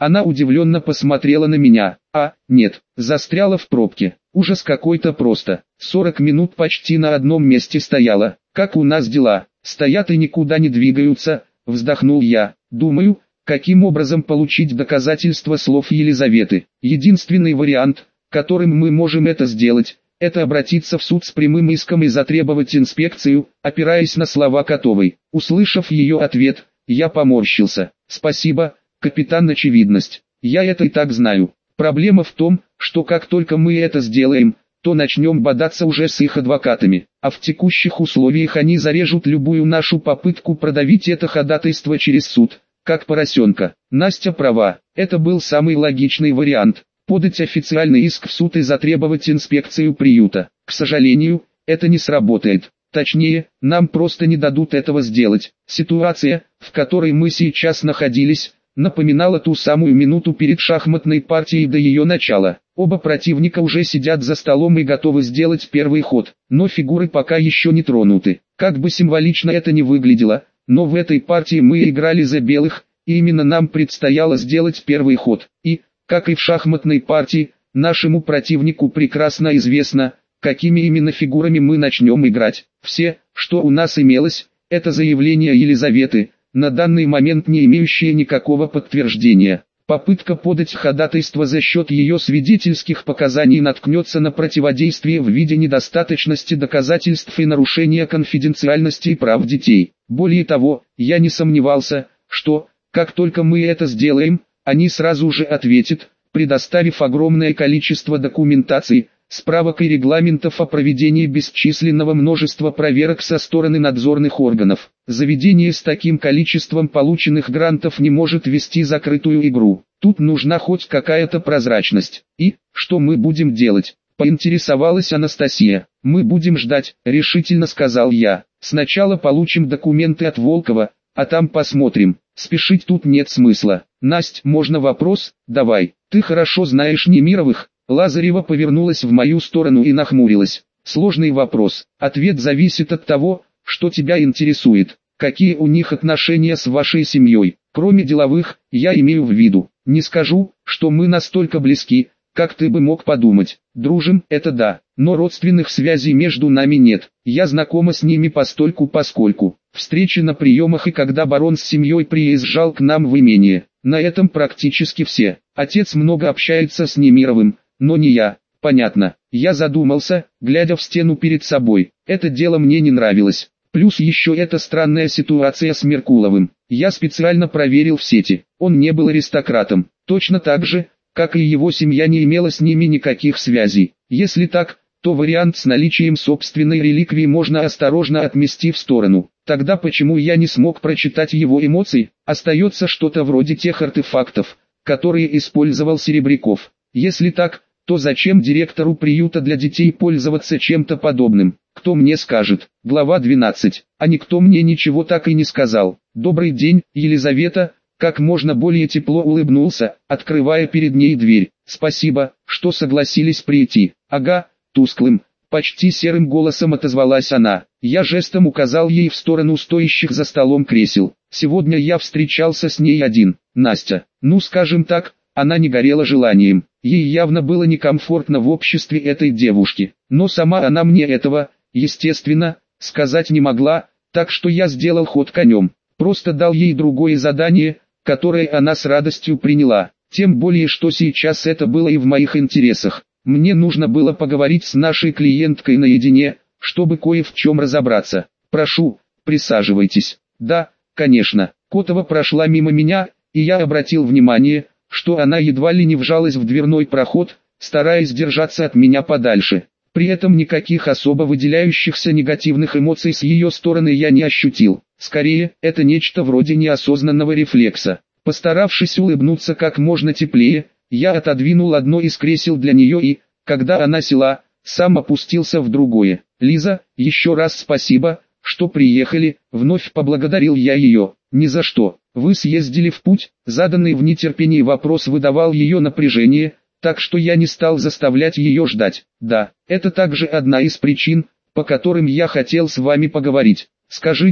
Она удивленно посмотрела на меня. А, нет, застряла в пробке. Ужас какой-то просто. сорок минут почти на одном месте стояла. Как у нас дела? Стоят и никуда не двигаются, вздохнул я. Думаю, каким образом получить доказательства слов Елизаветы. Единственный вариант, которым мы можем это сделать, это обратиться в суд с прямым иском и затребовать инспекцию, опираясь на слова Котовой. Услышав ее ответ, я поморщился. Спасибо, капитан Очевидность. Я это и так знаю. Проблема в том, что как только мы это сделаем, то начнем бодаться уже с их адвокатами, а в текущих условиях они зарежут любую нашу попытку продавить это ходатайство через суд, как поросенка. Настя права, это был самый логичный вариант. Подать официальный иск в суд и затребовать инспекцию приюта. К сожалению, это не сработает. Точнее, нам просто не дадут этого сделать. Ситуация, в которой мы сейчас находились, напоминала ту самую минуту перед шахматной партией до ее начала. Оба противника уже сидят за столом и готовы сделать первый ход, но фигуры пока еще не тронуты. Как бы символично это ни выглядело, но в этой партии мы играли за белых, и именно нам предстояло сделать первый ход. И, как и в шахматной партии, нашему противнику прекрасно известно, какими именно фигурами мы начнем играть. Все, что у нас имелось, это заявление Елизаветы, на данный момент не имеющее никакого подтверждения. Попытка подать ходатайство за счет ее свидетельских показаний наткнется на противодействие в виде недостаточности доказательств и нарушения конфиденциальности и прав детей. Более того, я не сомневался, что, как только мы это сделаем, они сразу же ответят, предоставив огромное количество документации, справок и регламентов о проведении бесчисленного множества проверок со стороны надзорных органов. Заведение с таким количеством полученных грантов не может вести закрытую игру. Тут нужна хоть какая-то прозрачность. И, что мы будем делать? Поинтересовалась Анастасия. Мы будем ждать, решительно сказал я. Сначала получим документы от Волкова, а там посмотрим. Спешить тут нет смысла. Насть, можно вопрос? Давай. Ты хорошо знаешь Немировых. Лазарева повернулась в мою сторону и нахмурилась. Сложный вопрос. Ответ зависит от того, что тебя интересует. Какие у них отношения с вашей семьей? Кроме деловых, я имею в виду. Не скажу, что мы настолько близки, как ты бы мог подумать. Дружим, это да, но родственных связей между нами нет. Я знакома с ними постольку-поскольку. Встречи на приемах и когда барон с семьей приезжал к нам в имение. На этом практически все. Отец много общается с Немировым, но не я. Понятно. Я задумался, глядя в стену перед собой. Это дело мне не нравилось. Плюс еще эта странная ситуация с Меркуловым. Я специально проверил в сети. Он не был аристократом. Точно так же, как и его семья не имела с ними никаких связей. Если так, то вариант с наличием собственной реликвии можно осторожно отмести в сторону. Тогда почему я не смог прочитать его эмоции? Остается что-то вроде тех артефактов, которые использовал Серебряков. Если так, то зачем директору приюта для детей пользоваться чем-то подобным? Кто мне скажет? Глава двенадцать. А никто мне ничего так и не сказал. Добрый день, Елизавета. Как можно более тепло улыбнулся, открывая перед ней дверь. Спасибо, что согласились прийти. Ага, тусклым, почти серым голосом отозвалась она. Я жестом указал ей в сторону стоящих за столом кресел. Сегодня я встречался с ней один. Настя, ну скажем так, она не горела желанием. Ей явно было некомфортно в обществе этой девушки. Но сама она мне этого, естественно, сказать не могла, так что я сделал ход конем. Просто дал ей другое задание, которое она с радостью приняла. Тем более, что сейчас это было и в моих интересах. Мне нужно было поговорить с нашей клиенткой наедине, чтобы кое в чем разобраться. Прошу, присаживайтесь. Да, конечно. Котова прошла мимо меня, и я обратил внимание, что она едва ли не вжалась в дверной проход, стараясь держаться от меня подальше. При этом никаких особо выделяющихся негативных эмоций с ее стороны я не ощутил. Скорее, это нечто вроде неосознанного рефлекса. Постаравшись улыбнуться как можно теплее, я отодвинул одно из кресел для нее и, когда она села, сам опустился в другое. «Лиза, еще раз спасибо, что приехали», — вновь поблагодарил я ее. «Ни за что. Вы съездили в путь?» Заданный в нетерпении вопрос выдавал ее напряжение, так что я не стал заставлять ее ждать. «Да, это также одна из причин, по которым я хотел с вами поговорить. Скажите,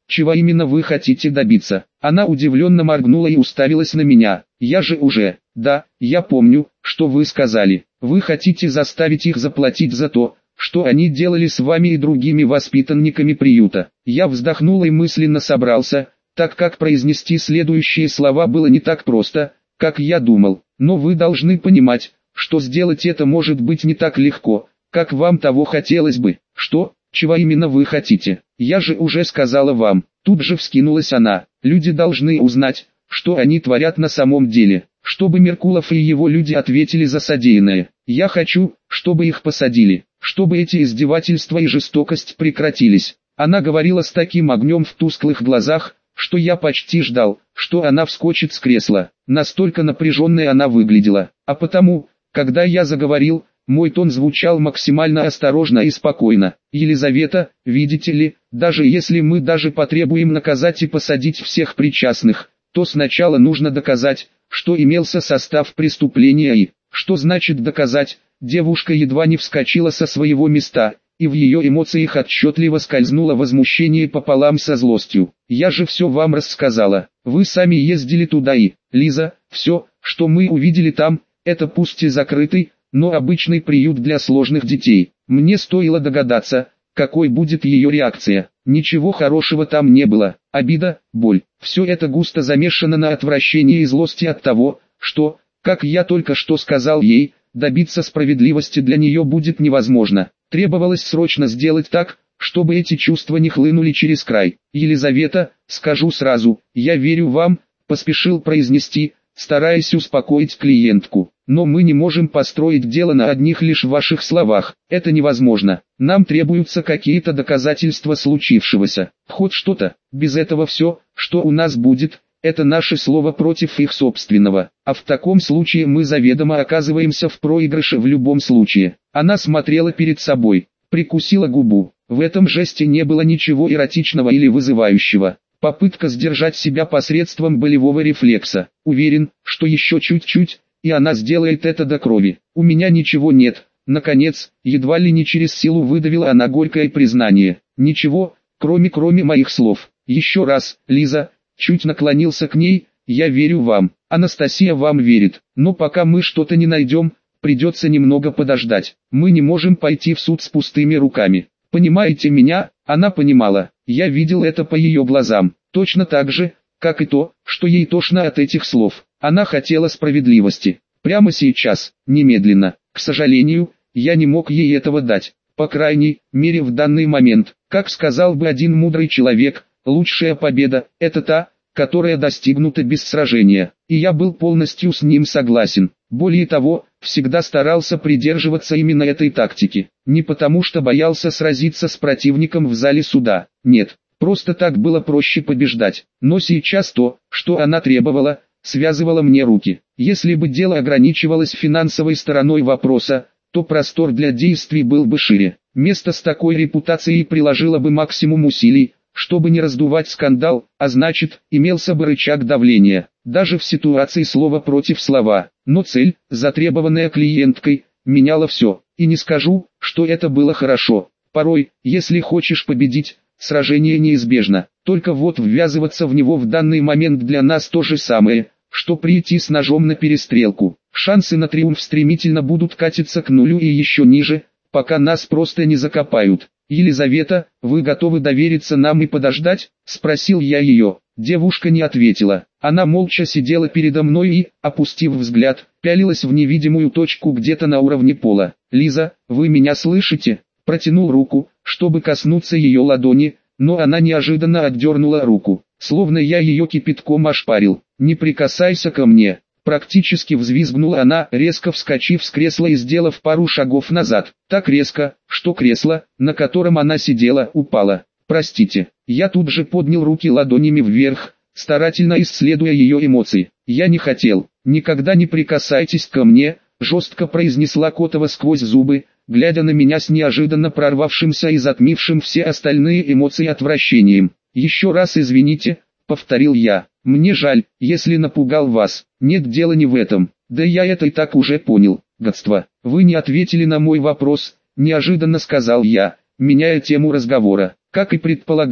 Чего именно вы хотите добиться? Она удивленно моргнула и уставилась на меня. Я же уже... Да, я помню, что вы сказали. Вы хотите заставить их заплатить за то, что они делали с вами и другими воспитанниками приюта. Я вздохнул и мысленно собрался, так как произнести следующие слова было не так просто, как я думал. Но вы должны понимать, что сделать это может быть не так легко, как вам того хотелось бы. Что? Чего именно вы хотите? Я же уже сказала вам. Тут же вскинулась она. Люди должны узнать, что они творят на самом деле, чтобы Меркулов и его люди ответили за содеянное. Я хочу, чтобы их посадили, чтобы эти издевательства и жестокость прекратились. Она говорила с таким огнем в тусклых глазах, что я почти ждал, что она вскочит с кресла. Настолько напряженной она выглядела. А потому, когда я заговорил, мой тон звучал максимально осторожно и спокойно. Елизавета, видите ли, даже если мы даже потребуем наказать и посадить всех причастных, то сначала нужно доказать, что имелся состав преступления и... Что значит доказать? Девушка едва не вскочила со своего места, и в ее эмоциях отчетливо скользнуло возмущение пополам со злостью. Я же все вам рассказала. Вы сами ездили туда и... Лиза, все, что мы увидели там, это пусть и закрытый, но обычный приют для сложных детей. Мне стоило догадаться, какой будет ее реакция. Ничего хорошего там не было. Обида, боль. Все это густо замешано на отвращении и злости от того, что, как я только что сказал ей, добиться справедливости для нее будет невозможно. Требовалось срочно сделать так, чтобы эти чувства не хлынули через край. Елизавета, скажу сразу, я верю вам, поспешил произнести, стараясь успокоить клиентку. Но мы не можем построить дело на одних лишь ваших словах. Это невозможно. Нам требуются какие-то доказательства случившегося. Хоть что-то. Без этого все, что у нас будет, это наше слово против их собственного. А в таком случае мы заведомо оказываемся в проигрыше в любом случае. Она смотрела перед собой, прикусила губу. В этом жесте не было ничего эротичного или вызывающего. Попытка сдержать себя посредством болевого рефлекса. Уверен, что еще чуть-чуть, и она сделает это до крови. У меня ничего нет. Наконец, едва ли не через силу выдавила она горькое признание. Ничего, кроме кроме моих слов. Еще раз, Лиза, чуть наклонился к ней, я верю вам. Анастасия вам верит. Но пока мы что-то не найдем, придется немного подождать. Мы не можем пойти в суд с пустыми руками. Понимаете меня? Она понимала. Я видел это по ее глазам. Точно так же, как и то, что ей тошно от этих слов. Она хотела справедливости. Прямо сейчас, немедленно. К сожалению, я не мог ей этого дать. По крайней мере в данный момент. Как сказал бы один мудрый человек, лучшая победа – это та, которая достигнута без сражения. И я был полностью с ним согласен. Более того, всегда старался придерживаться именно этой тактики. Не потому что боялся сразиться с противником в зале суда. Нет, просто так было проще побеждать. Но сейчас то, что она требовала, связывало мне руки. Если бы дело ограничивалось финансовой стороной вопроса, то простор для действий был бы шире. Место с такой репутацией приложило бы максимум усилий, чтобы не раздувать скандал, а значит, имелся бы рычаг давления, даже в ситуации слова против слова. Но цель, затребованная клиенткой, меняла все. И не скажу, что это было хорошо. Порой, если хочешь победить, сражение неизбежно. Только вот ввязываться в него в данный момент для нас то же самое, что прийти с ножом на перестрелку. Шансы на триумф стремительно будут катиться к нулю и еще ниже, пока нас просто не закопают. «Елизавета, вы готовы довериться нам и подождать?» – спросил я ее. Девушка не ответила. Она молча сидела передо мной и, опустив взгляд, пялилась в невидимую точку где-то на уровне пола. «Лиза, вы меня слышите?» Протянул руку, чтобы коснуться ее ладони, но она неожиданно отдернула руку, словно я ее кипятком ошпарил. «Не прикасайся ко мне!» Практически взвизгнула она, резко вскочив с кресла и сделав пару шагов назад. Так резко, что кресло, на котором она сидела, упало. «Простите». Я тут же поднял руки ладонями вверх, старательно исследуя ее эмоции. «Я не хотел. Никогда не прикасайтесь ко мне», жестко произнесла Котова сквозь зубы, глядя на меня с неожиданно прорвавшимся и затмившим все остальные эмоции отвращением. «Еще раз извините», повторил я. «Мне жаль, если напугал вас. Нет, дела не в этом. Да я это и так уже понял. Гадство. Вы не ответили на мой вопрос», неожиданно сказал я, меняя тему разговора. Как и предполагал,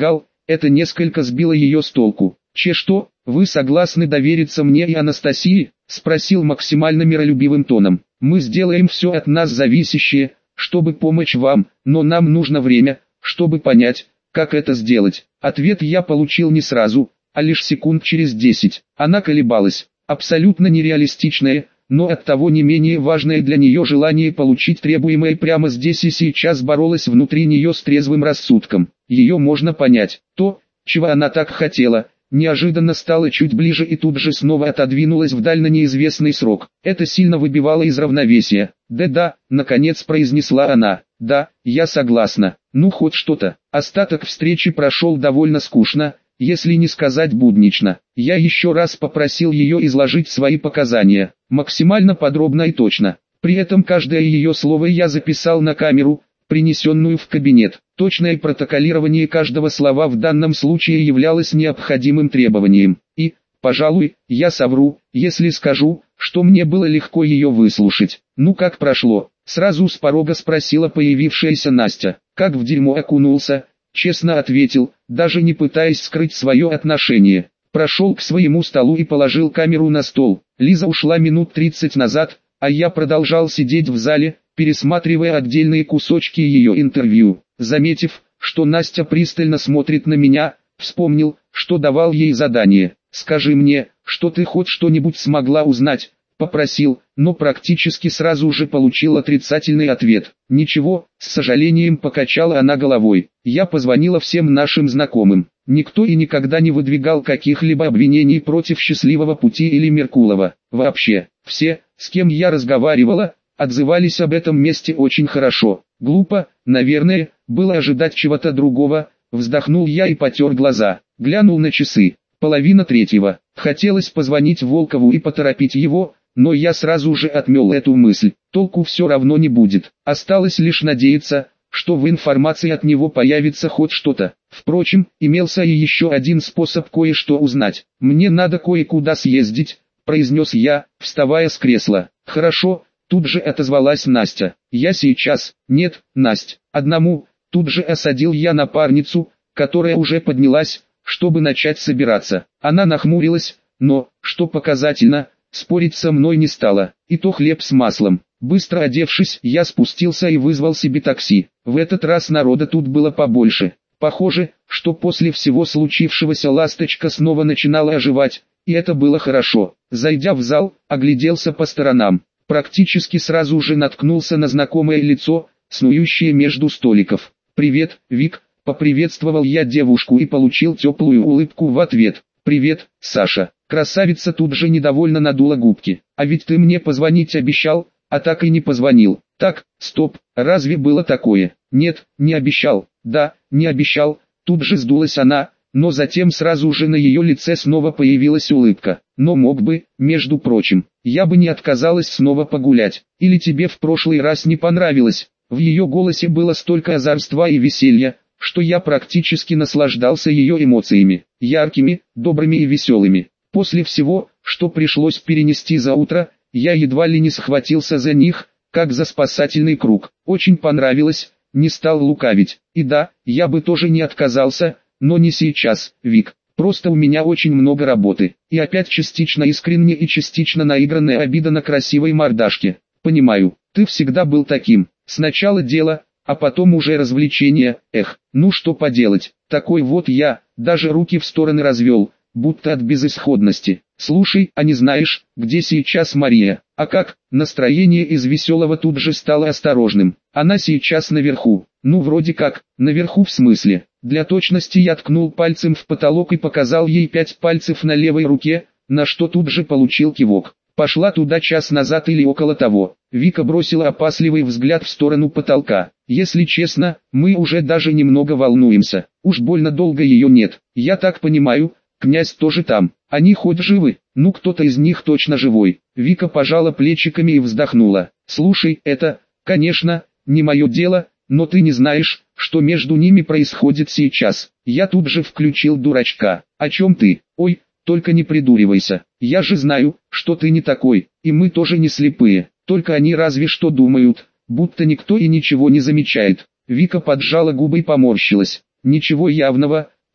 Это несколько сбило ее с толку. «Че что, вы согласны довериться мне и Анастасии?» – спросил максимально миролюбивым тоном. «Мы сделаем все от нас зависящее, чтобы помочь вам, но нам нужно время, чтобы понять, как это сделать». Ответ я получил не сразу, а лишь секунд через десять. Она колебалась, абсолютно нереалистичное, но оттого не менее важное для нее желание получить требуемое прямо здесь и сейчас боролось внутри нее с трезвым рассудком. Ее можно понять. То, чего она так хотела, неожиданно стало чуть ближе и тут же снова отодвинулось вдаль на неизвестный срок. Это сильно выбивало из равновесия. «Да-да», наконец произнесла она, «да, я согласна». Ну хоть что-то. Остаток встречи прошел довольно скучно, если не сказать буднично. Я еще раз попросил ее изложить свои показания, максимально подробно и точно. При этом каждое ее слово я записал на камеру, принесенную в кабинет. Точное протоколирование каждого слова в данном случае являлось необходимым требованием. И, пожалуй, я совру, если скажу, что мне было легко ее выслушать. «Ну как прошло?» — сразу с порога спросила появившаяся Настя. «Как в дерьмо окунулся», — честно ответил, даже не пытаясь скрыть свое отношение. Прошел к своему столу и положил камеру на стол. Лиза ушла минут тридцать назад, а я продолжал сидеть в зале, пересматривая отдельные кусочки ее интервью. Заметив, что Настя пристально смотрит на меня, вспомнил, что давал ей задание. «Скажи мне, что ты хоть что-нибудь смогла узнать?» — попросил, но практически сразу же получил отрицательный ответ. «Ничего», — с сожалением покачала она головой. «Я позвонила всем нашим знакомым. Никто и никогда не выдвигал каких-либо обвинений против Счастливого пути или Меркулова. Вообще, все, с кем я разговаривала, отзывались об этом месте очень хорошо. Глупо, наверное, было ожидать чего-то другого». Вздохнул я и потер глаза, глянул на часы. Половина третьего. Хотелось позвонить Волкову и поторопить его, но я сразу же отмел эту мысль. Толку все равно не будет. Осталось лишь надеяться, что в информации от него появится хоть что-то. Впрочем, имелся и еще один способ кое-что узнать. «Мне надо кое-куда съездить», — произнес я, вставая с кресла. «Хорошо», — тут же отозвалась Настя. «Я сейчас». «Нет, Насть, одному», — тут же осадил я напарницу, которая уже поднялась, чтобы начать собираться. Она нахмурилась, но, что показательно, спорить со мной не стала. И то хлеб с маслом. Быстро одевшись, я спустился и вызвал себе такси. В этот раз народа тут было побольше. Похоже, что после всего случившегося ласточка снова начинала оживать, и это было хорошо. Зайдя в зал, огляделся по сторонам. Практически сразу же наткнулся на знакомое лицо, снующее между столиков. «Привет, Вик», — поприветствовал я девушку и получил теплую улыбку в ответ. «Привет, Саша». Красавица тут же недовольно надула губки. «А ведь ты мне позвонить обещал, а так и не позвонил». «Так, стоп, разве было такое?» «Нет, не обещал». «Да, не обещал». Тут же сдулась она, но затем сразу же на ее лице снова появилась улыбка. «Но мог бы, между прочим, я бы не отказалась снова погулять. Или тебе в прошлый раз не понравилось?» В ее голосе было столько озорства и веселья, что я практически наслаждался ее эмоциями, яркими, добрыми и веселыми. После всего, что пришлось перенести за утро, я едва ли не схватился за них, как за спасательный круг. Очень понравилось, не стал лукавить. И да, я бы тоже не отказался, но не сейчас, Вик. Просто у меня очень много работы. И опять частично искренне и частично наигранная обида на красивой мордашке. Понимаю, ты всегда был таким. Сначала дело, а потом уже развлечение. Эх, ну что поделать, такой вот я, даже руки в стороны развел, будто от безысходности. Слушай, а не знаешь, где сейчас Мария? А как? Настроение из веселого тут же стало осторожным. Она сейчас наверху. Ну вроде как, наверху в смысле. Для точности я ткнул пальцем в потолок и показал ей пять пальцев на левой руке, на что тут же получил кивок. Пошла туда час назад или около того. Вика бросила опасливый взгляд в сторону потолка. Если честно, мы уже даже немного волнуемся. Уж больно долго ее нет. Я так понимаю, князь тоже там. Они хоть живы? Ну кто-то из них точно живой. Вика пожала плечиками и вздохнула. Слушай, это, конечно, не мое дело, но ты не знаешь, что между ними происходит сейчас. Я тут же включил дурачка. О чем ты? Ой, только не придуривайся. Я же знаю, что ты не такой, и мы тоже не слепые. Только они разве что думают, будто никто и ничего не замечает. Вика поджала губы и поморщилась. Ничего явного,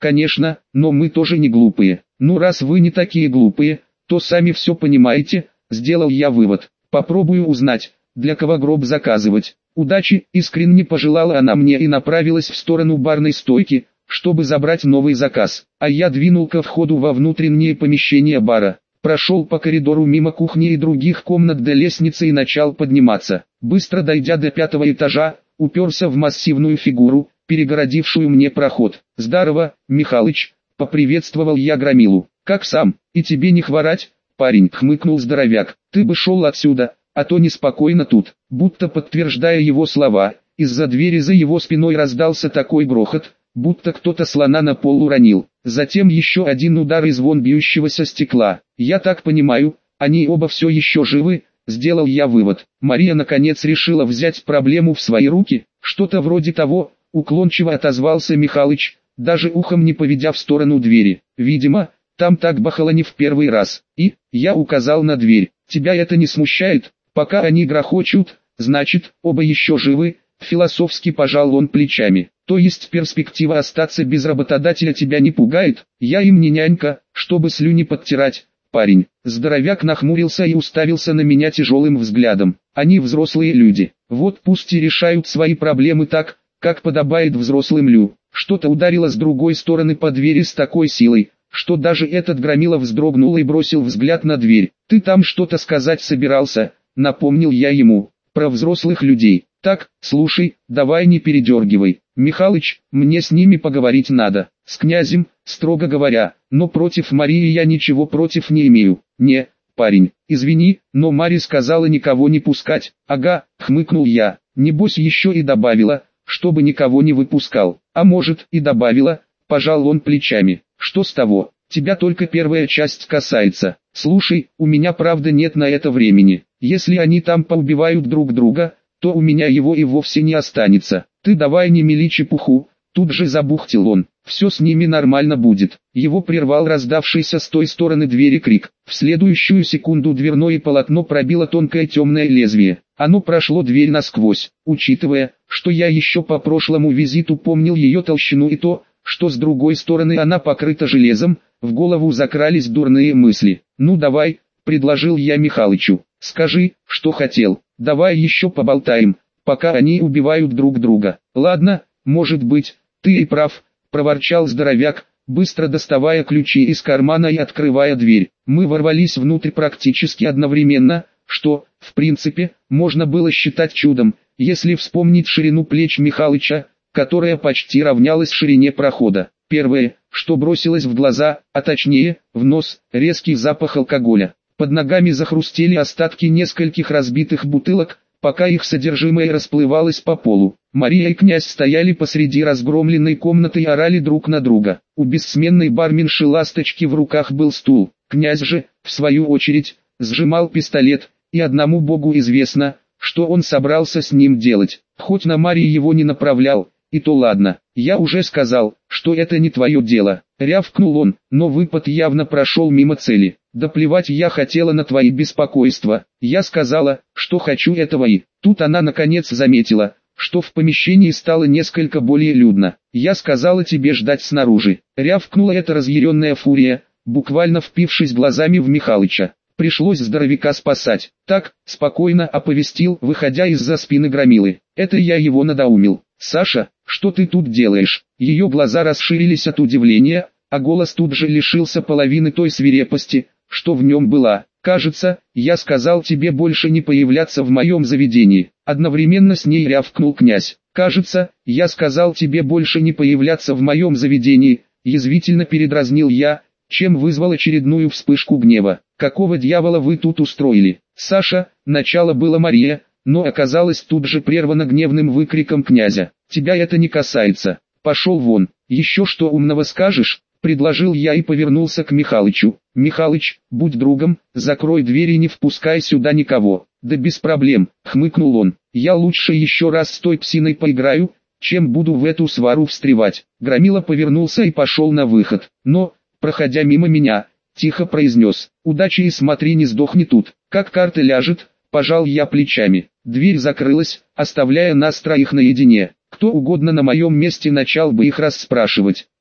конечно, но мы тоже не глупые. Ну раз вы не такие глупые, то сами все понимаете, сделал я вывод. Попробую узнать, для кого гроб заказывать. Удачи, искренне пожелала она мне и направилась в сторону барной стойки, чтобы забрать новый заказ. А я двинул ко входу во внутреннее помещение бара. Прошел по коридору мимо кухни и других комнат до лестницы и начал подниматься. Быстро дойдя до пятого этажа, уперся в массивную фигуру, перегородившую мне проход. «Здорово, Михалыч», — поприветствовал я Громилу. «Как сам? И тебе не хворать?» «Парень», — хмыкнул здоровяк, — «ты бы шел отсюда, а то неспокойно тут». Будто подтверждая его слова, из-за двери за его спиной раздался такой грохот, будто кто-то слона на пол уронил. Затем еще один удар и звон бьющегося стекла. «Я так понимаю, они оба все еще живы», — сделал я вывод. Мария наконец решила взять проблему в свои руки. «Что-то вроде того», — уклончиво отозвался Михалыч, даже ухом не поведя в сторону двери. «Видимо, там так бахало не в первый раз». И, я указал на дверь. «Тебя это не смущает? Пока они грохочут, значит, оба еще живы», — философски пожал он плечами. «То есть перспектива остаться без работодателя тебя не пугает? Я им не нянька, чтобы слюни подтирать, парень». Здоровяк нахмурился и уставился на меня тяжелым взглядом. «Они взрослые люди, вот пусть и решают свои проблемы так, как подобает взрослым лю». Что-то ударило с другой стороны по двери с такой силой, что даже этот Громила вздрогнул и бросил взгляд на дверь. «Ты там что-то сказать собирался?» — напомнил я ему. «Про взрослых людей. Так, слушай, давай не передергивай. Михалыч, мне с ними поговорить надо. С князем, строго говоря, но против Марии я ничего против не имею». «Не, парень, извини, но Мари сказала никого не пускать». «Ага», — хмыкнул я. «Небось еще и добавила, чтобы никого не выпускал». «А может, и добавила», — пожал он плечами. «Что с того? Тебя только первая часть касается. Слушай, у меня правда нет на это времени. Если они там поубивают друг друга, то у меня его и вовсе не останется. Ты давай не мели чепуху», — тут же забухтел он. «Все с ними нормально будет». Его прервал раздавшийся с той стороны двери крик. В следующую секунду дверное полотно пробило тонкое темное лезвие. Оно прошло дверь насквозь. Учитывая, что я еще по прошлому визиту помнил ее толщину и то, что с другой стороны она покрыта железом, в голову закрались дурные мысли. «Ну давай», — предложил я Михалычу, — «скажи, что хотел. Давай еще поболтаем, пока они убивают друг друга». «Ладно, может быть, ты и прав», — проворчал здоровяк, быстро доставая ключи из кармана и открывая дверь. Мы ворвались внутрь практически одновременно, что, в принципе, можно было считать чудом, если вспомнить ширину плеч Михалыча, которая почти равнялась ширине прохода. Первое, что бросилось в глаза, а точнее, в нос, резкий запах алкоголя. Под ногами захрустели остатки нескольких разбитых бутылок, пока их содержимое расплывалось по полу. Мария и князь стояли посреди разгромленной комнаты и орали друг на друга. У бессменной барменши Ласточки в руках был стул. Князь же, в свою очередь, сжимал пистолет, и одному богу известно, что он собрался с ним делать. Хоть на Марии его не направлял, и то ладно. «Я уже сказал, что это не твое дело», — рявкнул он, но выпад явно прошел мимо цели. «Да плевать я хотела на твои беспокойства, я сказала, что хочу этого». И тут она наконец заметила, что в помещении стало несколько более людно. «Я сказала тебе ждать снаружи», — рявкнула эта разъяренная фурия, буквально впившись глазами в Михалыча. Пришлось здоровяка спасать. «Так», — спокойно оповестил, выходя из-за спины Громилы. «Это я его надоумил». «Саша, что ты тут делаешь?» Ее глаза расширились от удивления, а голос тут же лишился половины той свирепости, что в нем была. «Кажется, я сказал тебе больше не появляться в моем заведении». Одновременно с ней рявкнул князь. «Кажется, я сказал тебе больше не появляться в моем заведении», язвительно передразнил я, чем вызвал очередную вспышку гнева. «Какого дьявола вы тут устроили?» «Саша», начало было Мария, но оказалось тут же прервано гневным выкриком князя. «Тебя это не касается. Пошел вон. Еще что умного скажешь?» Предложил я и повернулся к Михалычу. «Михалыч, будь другом, закрой дверь и не впускай сюда никого». «Да без проблем», хмыкнул он. «Я лучше еще раз с той псиной поиграю, чем буду в эту свару встревать». Громила повернулся и пошел на выход. Но, проходя мимо меня, тихо произнес: «Удачи и смотри, не сдохни тут». «Как карта ляжет», пожал я плечами. Дверь закрылась, оставляя нас троих наедине. Кто угодно на моем месте начал бы их расспрашивать.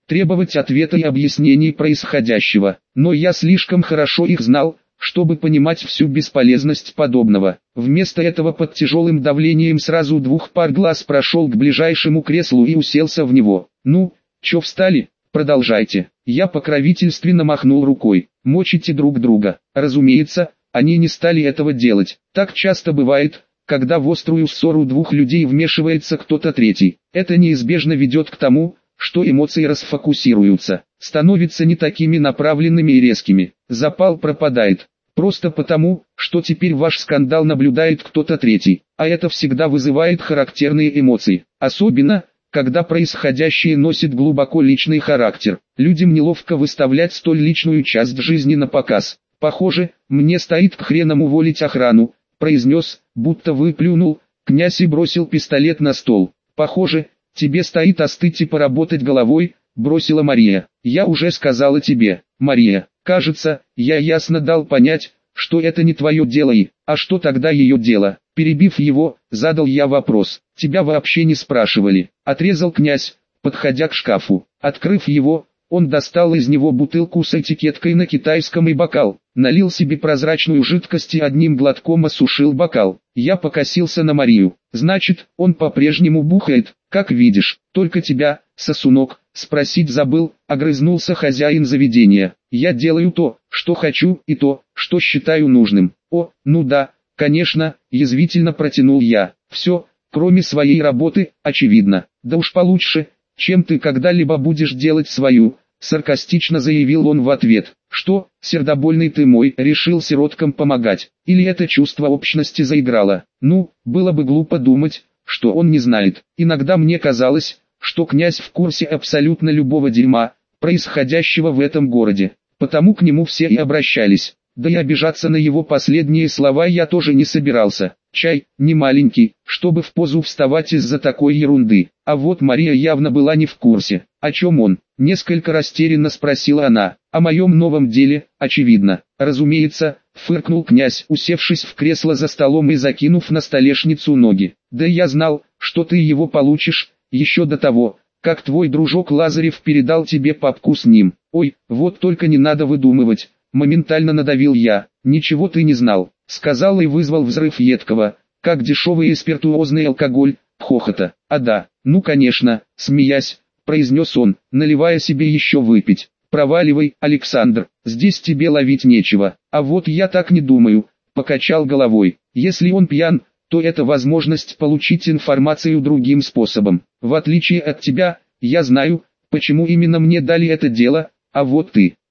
требовать ответа и объяснений происходящего. Но я слишком хорошо их знал, чтобы понимать всю бесполезность подобного. Вместо этого под тяжелым давлением сразу двух пар глаз прошел к ближайшему креслу и уселся в него. «Ну, чё встали? Продолжайте». Я покровительственно махнул рукой. «Мочите друг друга». Разумеется, они не стали этого делать. Так часто бывает, когда в острую ссору двух людей вмешивается кто-то третий. Это неизбежно ведет к тому, что эмоции расфокусируются, становятся не такими направленными и резкими. Запал пропадает. Просто потому, что теперь ваш скандал наблюдает кто-то третий, а это всегда вызывает характерные эмоции. Особенно, когда происходящее носит глубоко личный характер. Людям неловко выставлять столь личную часть жизни на показ. «Похоже, мне стоит к хренам уволить охрану», произнес, будто выплюнул, князь и бросил пистолет на стол. «Похоже, тебе стоит остыть и поработать головой», бросила Мария. «Я уже сказала тебе, Мария, кажется, я ясно дал понять, что это не твое дело и, а что тогда ее дело?» Перебив его, задал я вопрос. «Тебя вообще не спрашивали», отрезал князь, подходя к шкафу. Открыв его, он достал из него бутылку с этикеткой на китайском и бокал, налил себе прозрачную жидкость и одним глотком осушил бокал. Я покосился на Марию. «Значит, он по-прежнему бухает, как видишь, только тебя, сосунок, спросить забыл», огрызнулся хозяин заведения. «Я делаю то, что хочу, и то, что считаю нужным». «О, ну да, конечно», язвительно протянул я. «Все, кроме своей работы, очевидно. Да уж получше, чем ты когда-либо будешь делать свою», саркастично заявил он в ответ. «Что, сердобольный ты мой, решил сироткам помогать? Или это чувство общности заиграло?» Ну, было бы глупо думать, что он не знает. Иногда мне казалось, что князь в курсе абсолютно любого дерьма, происходящего в этом городе. Потому к нему все и обращались. Да и обижаться на его последние слова я тоже не собирался. Чай, не маленький, чтобы в позу вставать из-за такой ерунды. А вот Мария явно была не в курсе. «О чем он?» — несколько растерянно спросила она. «О моем новом деле, очевидно». «Разумеется», — фыркнул князь, усевшись в кресло за столом и закинув на столешницу ноги. «Да я знал, что ты его получишь, еще до того, как твой дружок Лазарев передал тебе папку с ним. Ой, вот только не надо выдумывать». Моментально надавил я. «Ничего ты не знал», — сказал и вызвал взрыв едкого, как дешевый спиртуозный алкоголь, хохота. «А да, ну конечно», — смеясь, произнес он, наливая себе еще выпить. «Проваливай, Александр, здесь тебе ловить нечего». «А вот я так не думаю», — покачал головой. «Если он пьян, то это возможность получить информацию другим способом. В отличие от тебя, я знаю, почему именно мне дали это дело, а вот ты».